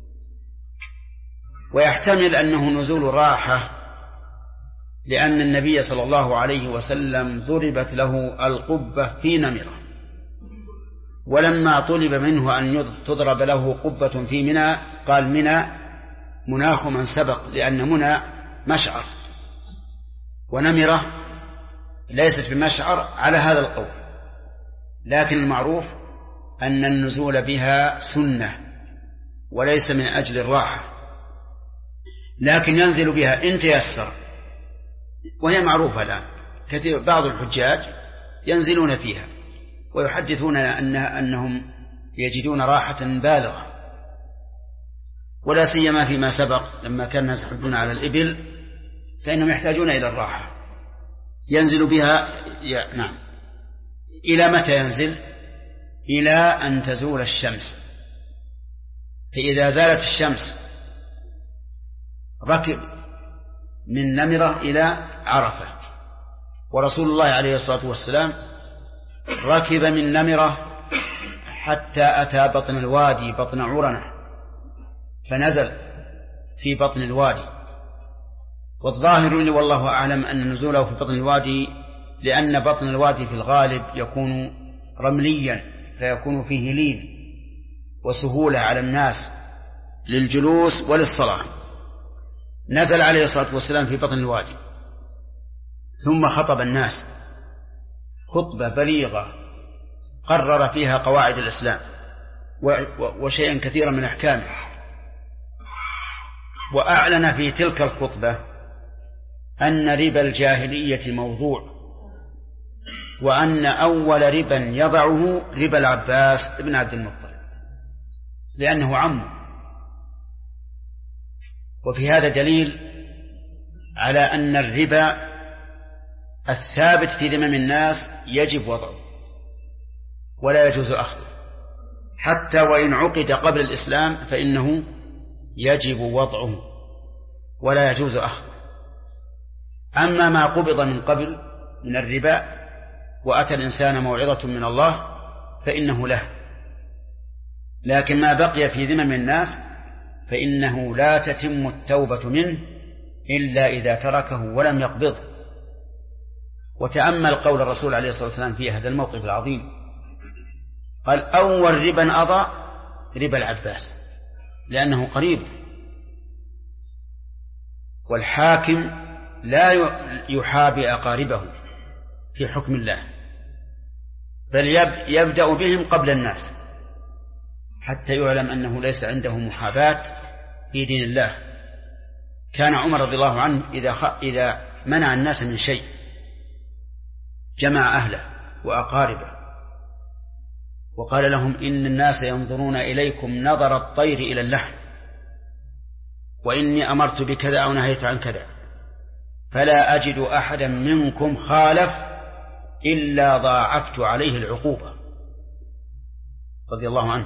ويحتمل أنه نزول راحة، لأن النبي صلى الله عليه وسلم ضربت له القبة في نمرة، ولما طلب منه أن تضرب له قبة في منى قال منى مناخ من سبق، لأن منى مشعر ونمرة ليست بمشعر على هذا القول. لكن المعروف أن النزول بها سنة وليس من أجل الراحة، لكن ينزل بها إن تيسر، وهي معروفة الآن. كثير بعض الحجاج ينزلون فيها ويحدثون أنهم يجدون راحة بالغة، ولا سيما فيما سبق لما كان الناس يحجون على الإبل فإنهم يحتاجون إلى الراحة. ينزل بها نعم. إلى متى ينزل؟ إلى أن تزول الشمس، فإذا زالت الشمس ركب من نمرة إلى عرفة. ورسول الله عليه الصلاة والسلام ركب من نمرة حتى أتى بطن الوادي، بطن عرنة، فنزل في بطن الوادي. والظاهر لي والله أعلم أن نزوله في بطن الوادي لأن بطن الوادي في الغالب يكون رمليا، فيكون فيه لين وسهولة على الناس للجلوس وللصلاة. نزل عليه الصلاة والسلام في بطن الوادي، ثم خطب الناس خطبة بليغة قرر فيها قواعد الإسلام وشيئا كثيرا من أحكامه، وأعلن في تلك الخطبة أن ربا الجاهلية موضوع، وأن أول ربا يضعه ربا العباس ابن عبد المطلب لأنه عمه. وفي هذا دليل على أن الربا الثابت في ذمم الناس يجب وضعه، ولا يجوز أخذه، حتى وإن عقد قبل الإسلام فإنه يجب وضعه ولا يجوز أخذه. أما ما قبض من قبل من الربا وأتى الإنسان موعظة من الله فإنه له، لكن ما بقي في ذمم الناس فإنه لا تتم التوبة منه إلا إذا تركه ولم يقبضه. وتأمل قول الرسول عليه الصلاة والسلام في هذا الموقف العظيم، قال أول ربا أضع ربا العباس لأنه قريب، والحاكم لا يحابي أقاربه في حكم الله، بل يبدأ بهم قبل الناس حتى يعلم أنه ليس عنده محاباة في دين الله. كان عمر رضي الله عنه إذا منع الناس من شيء جمع أهله وأقاربه وقال لهم إن الناس ينظرون إليكم نظر الطير إلى اللحم، وإني أمرت بكذا أو نهيت عن كذا، فلا أجد أحدا منكم خالف إلا ضاعفت عليه العقوبة، رضي الله عنه.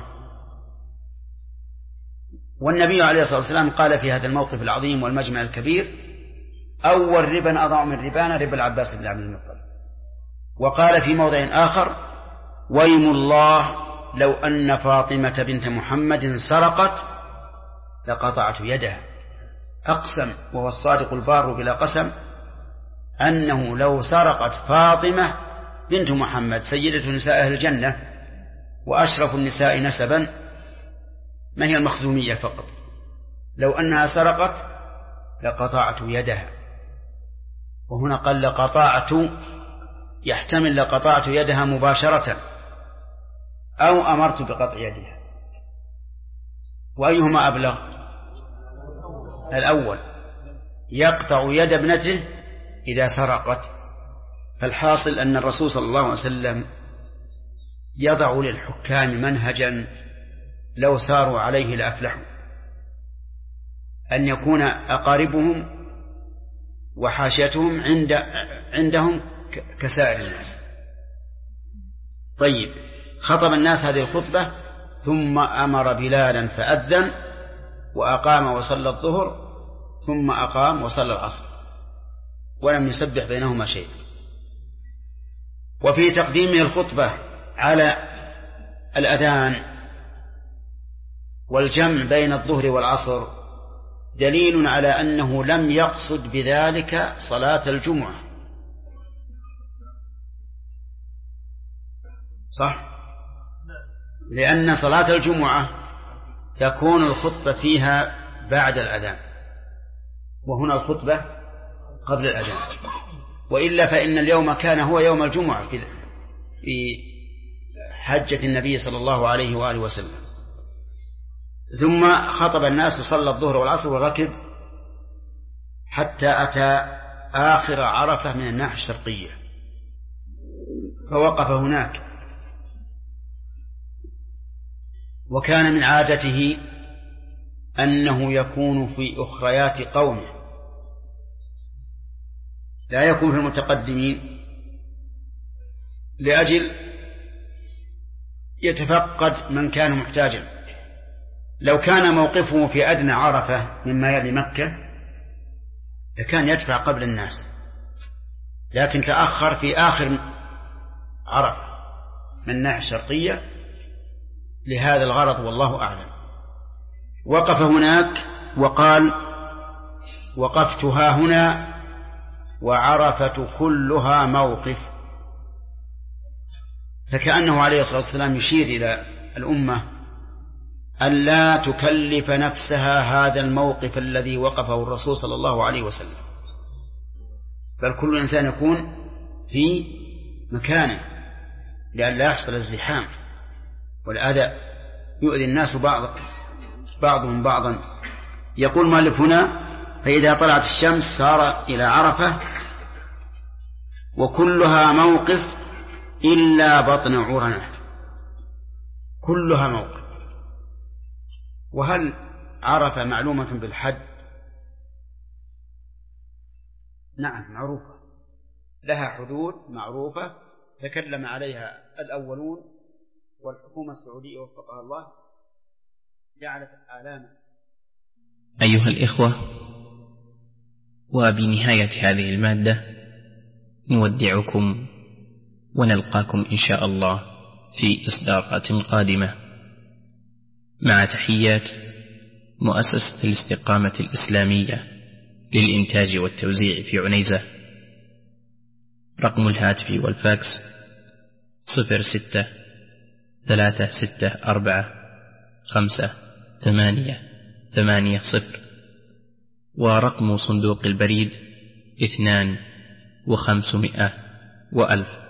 والنبي عليه الصلاة والسلام قال في هذا الموقف العظيم والمجمع الكبير أول ربا أضع من ربانا ربا العباس بن عبد المطلب. وقال في موضع آخر ويم الله لو أن فاطمة بنت محمد سرقت لقطعت يدها. أقسم وهو الصادق البار بلا قسم أنه لو سرقت فاطمة بنت محمد سيدة نساء أهل الجنة وأشرف النساء نسبا، ما هي المخزومية فقط، لو أنها سرقت لقطعت يدها. وهنا قال لقطعت، يحتمل لقطعت يدها مباشرة أو أمرت بقطع يدها، وأيهما أبلغ؟ الأول، يقطع يد ابنته إذا سرقت. فالحاصل أن الرسول صلى الله عليه وسلم يضع للحكام منهجا لو ساروا عليه لأفلحوا، أن يكون أقاربهم وحاشيتهم عندهم كسائر الناس. طيب، خطب الناس هذه الخطبة ثم أمر بلالا فأذن وأقام وصلى الظهر ثم أقام وصلى العصر ولم يسبح بينهما شيء. وفي تقديمه الخطبة على الأذان والجمع بين الظهر والعصر دليل على أنه لم يقصد بذلك صلاة الجمعة، صح؟ لأن صلاة الجمعة تكون الخطبة فيها بعد الأذان، وهنا الخطبة قبل الأذان، وإلا فإن اليوم كان هو يوم الجمعة في حجة النبي صلى الله عليه وآله وسلم. ثم خطب الناس وصلى الظهر والعصر وركب حتى أتى آخر عرفة من الناحية الشرقية فوقف هناك. وكان من عادته أنه يكون في أخريات قومه، لا يكون في المتقدمين، لأجل يتفقد من كان محتاجا. لو كان موقفه في أدنى عرفة مما يلي مكة لكان يدفع قبل الناس، لكن تأخر في آخر عرفة من الناحية الشرقية لهذا الغرض والله أعلم. وقف هناك وقال وقفت ها هنا وعرفة كلها موقف، فكأنه عليه الصلاة والسلام يشير إلى الأمة أن لا تكلف نفسها هذا الموقف الذي وقفه الرسول صلى الله عليه وسلم، بل كل إنسان يكون في مكانه لأن لا يحصل الزحام والأذى يؤذي الناس بعضهم بعضا. يقول مالك هنا فإذا طلعت الشمس سار إلى عرفة وكلها موقف إلا بطن عرنة، كلها موقف. وهل عرفة معلومة بالحد؟ نعم معروفة، لها حدود معروفة تكلم عليها الأولون والحكومة السعودية وفقها الله جعلت آلاما. أيها الإخوة، وبنهاية هذه المادة نودعكم ونلقاكم إن شاء الله في إصدارات قادمة، مع تحيات مؤسسة الاستقامة الإسلامية للإنتاج والتوزيع في عنيزة. رقم الهاتف والفاكس 06-34-5-8-8-0، ورقم صندوق البريد 2 و500 و1000.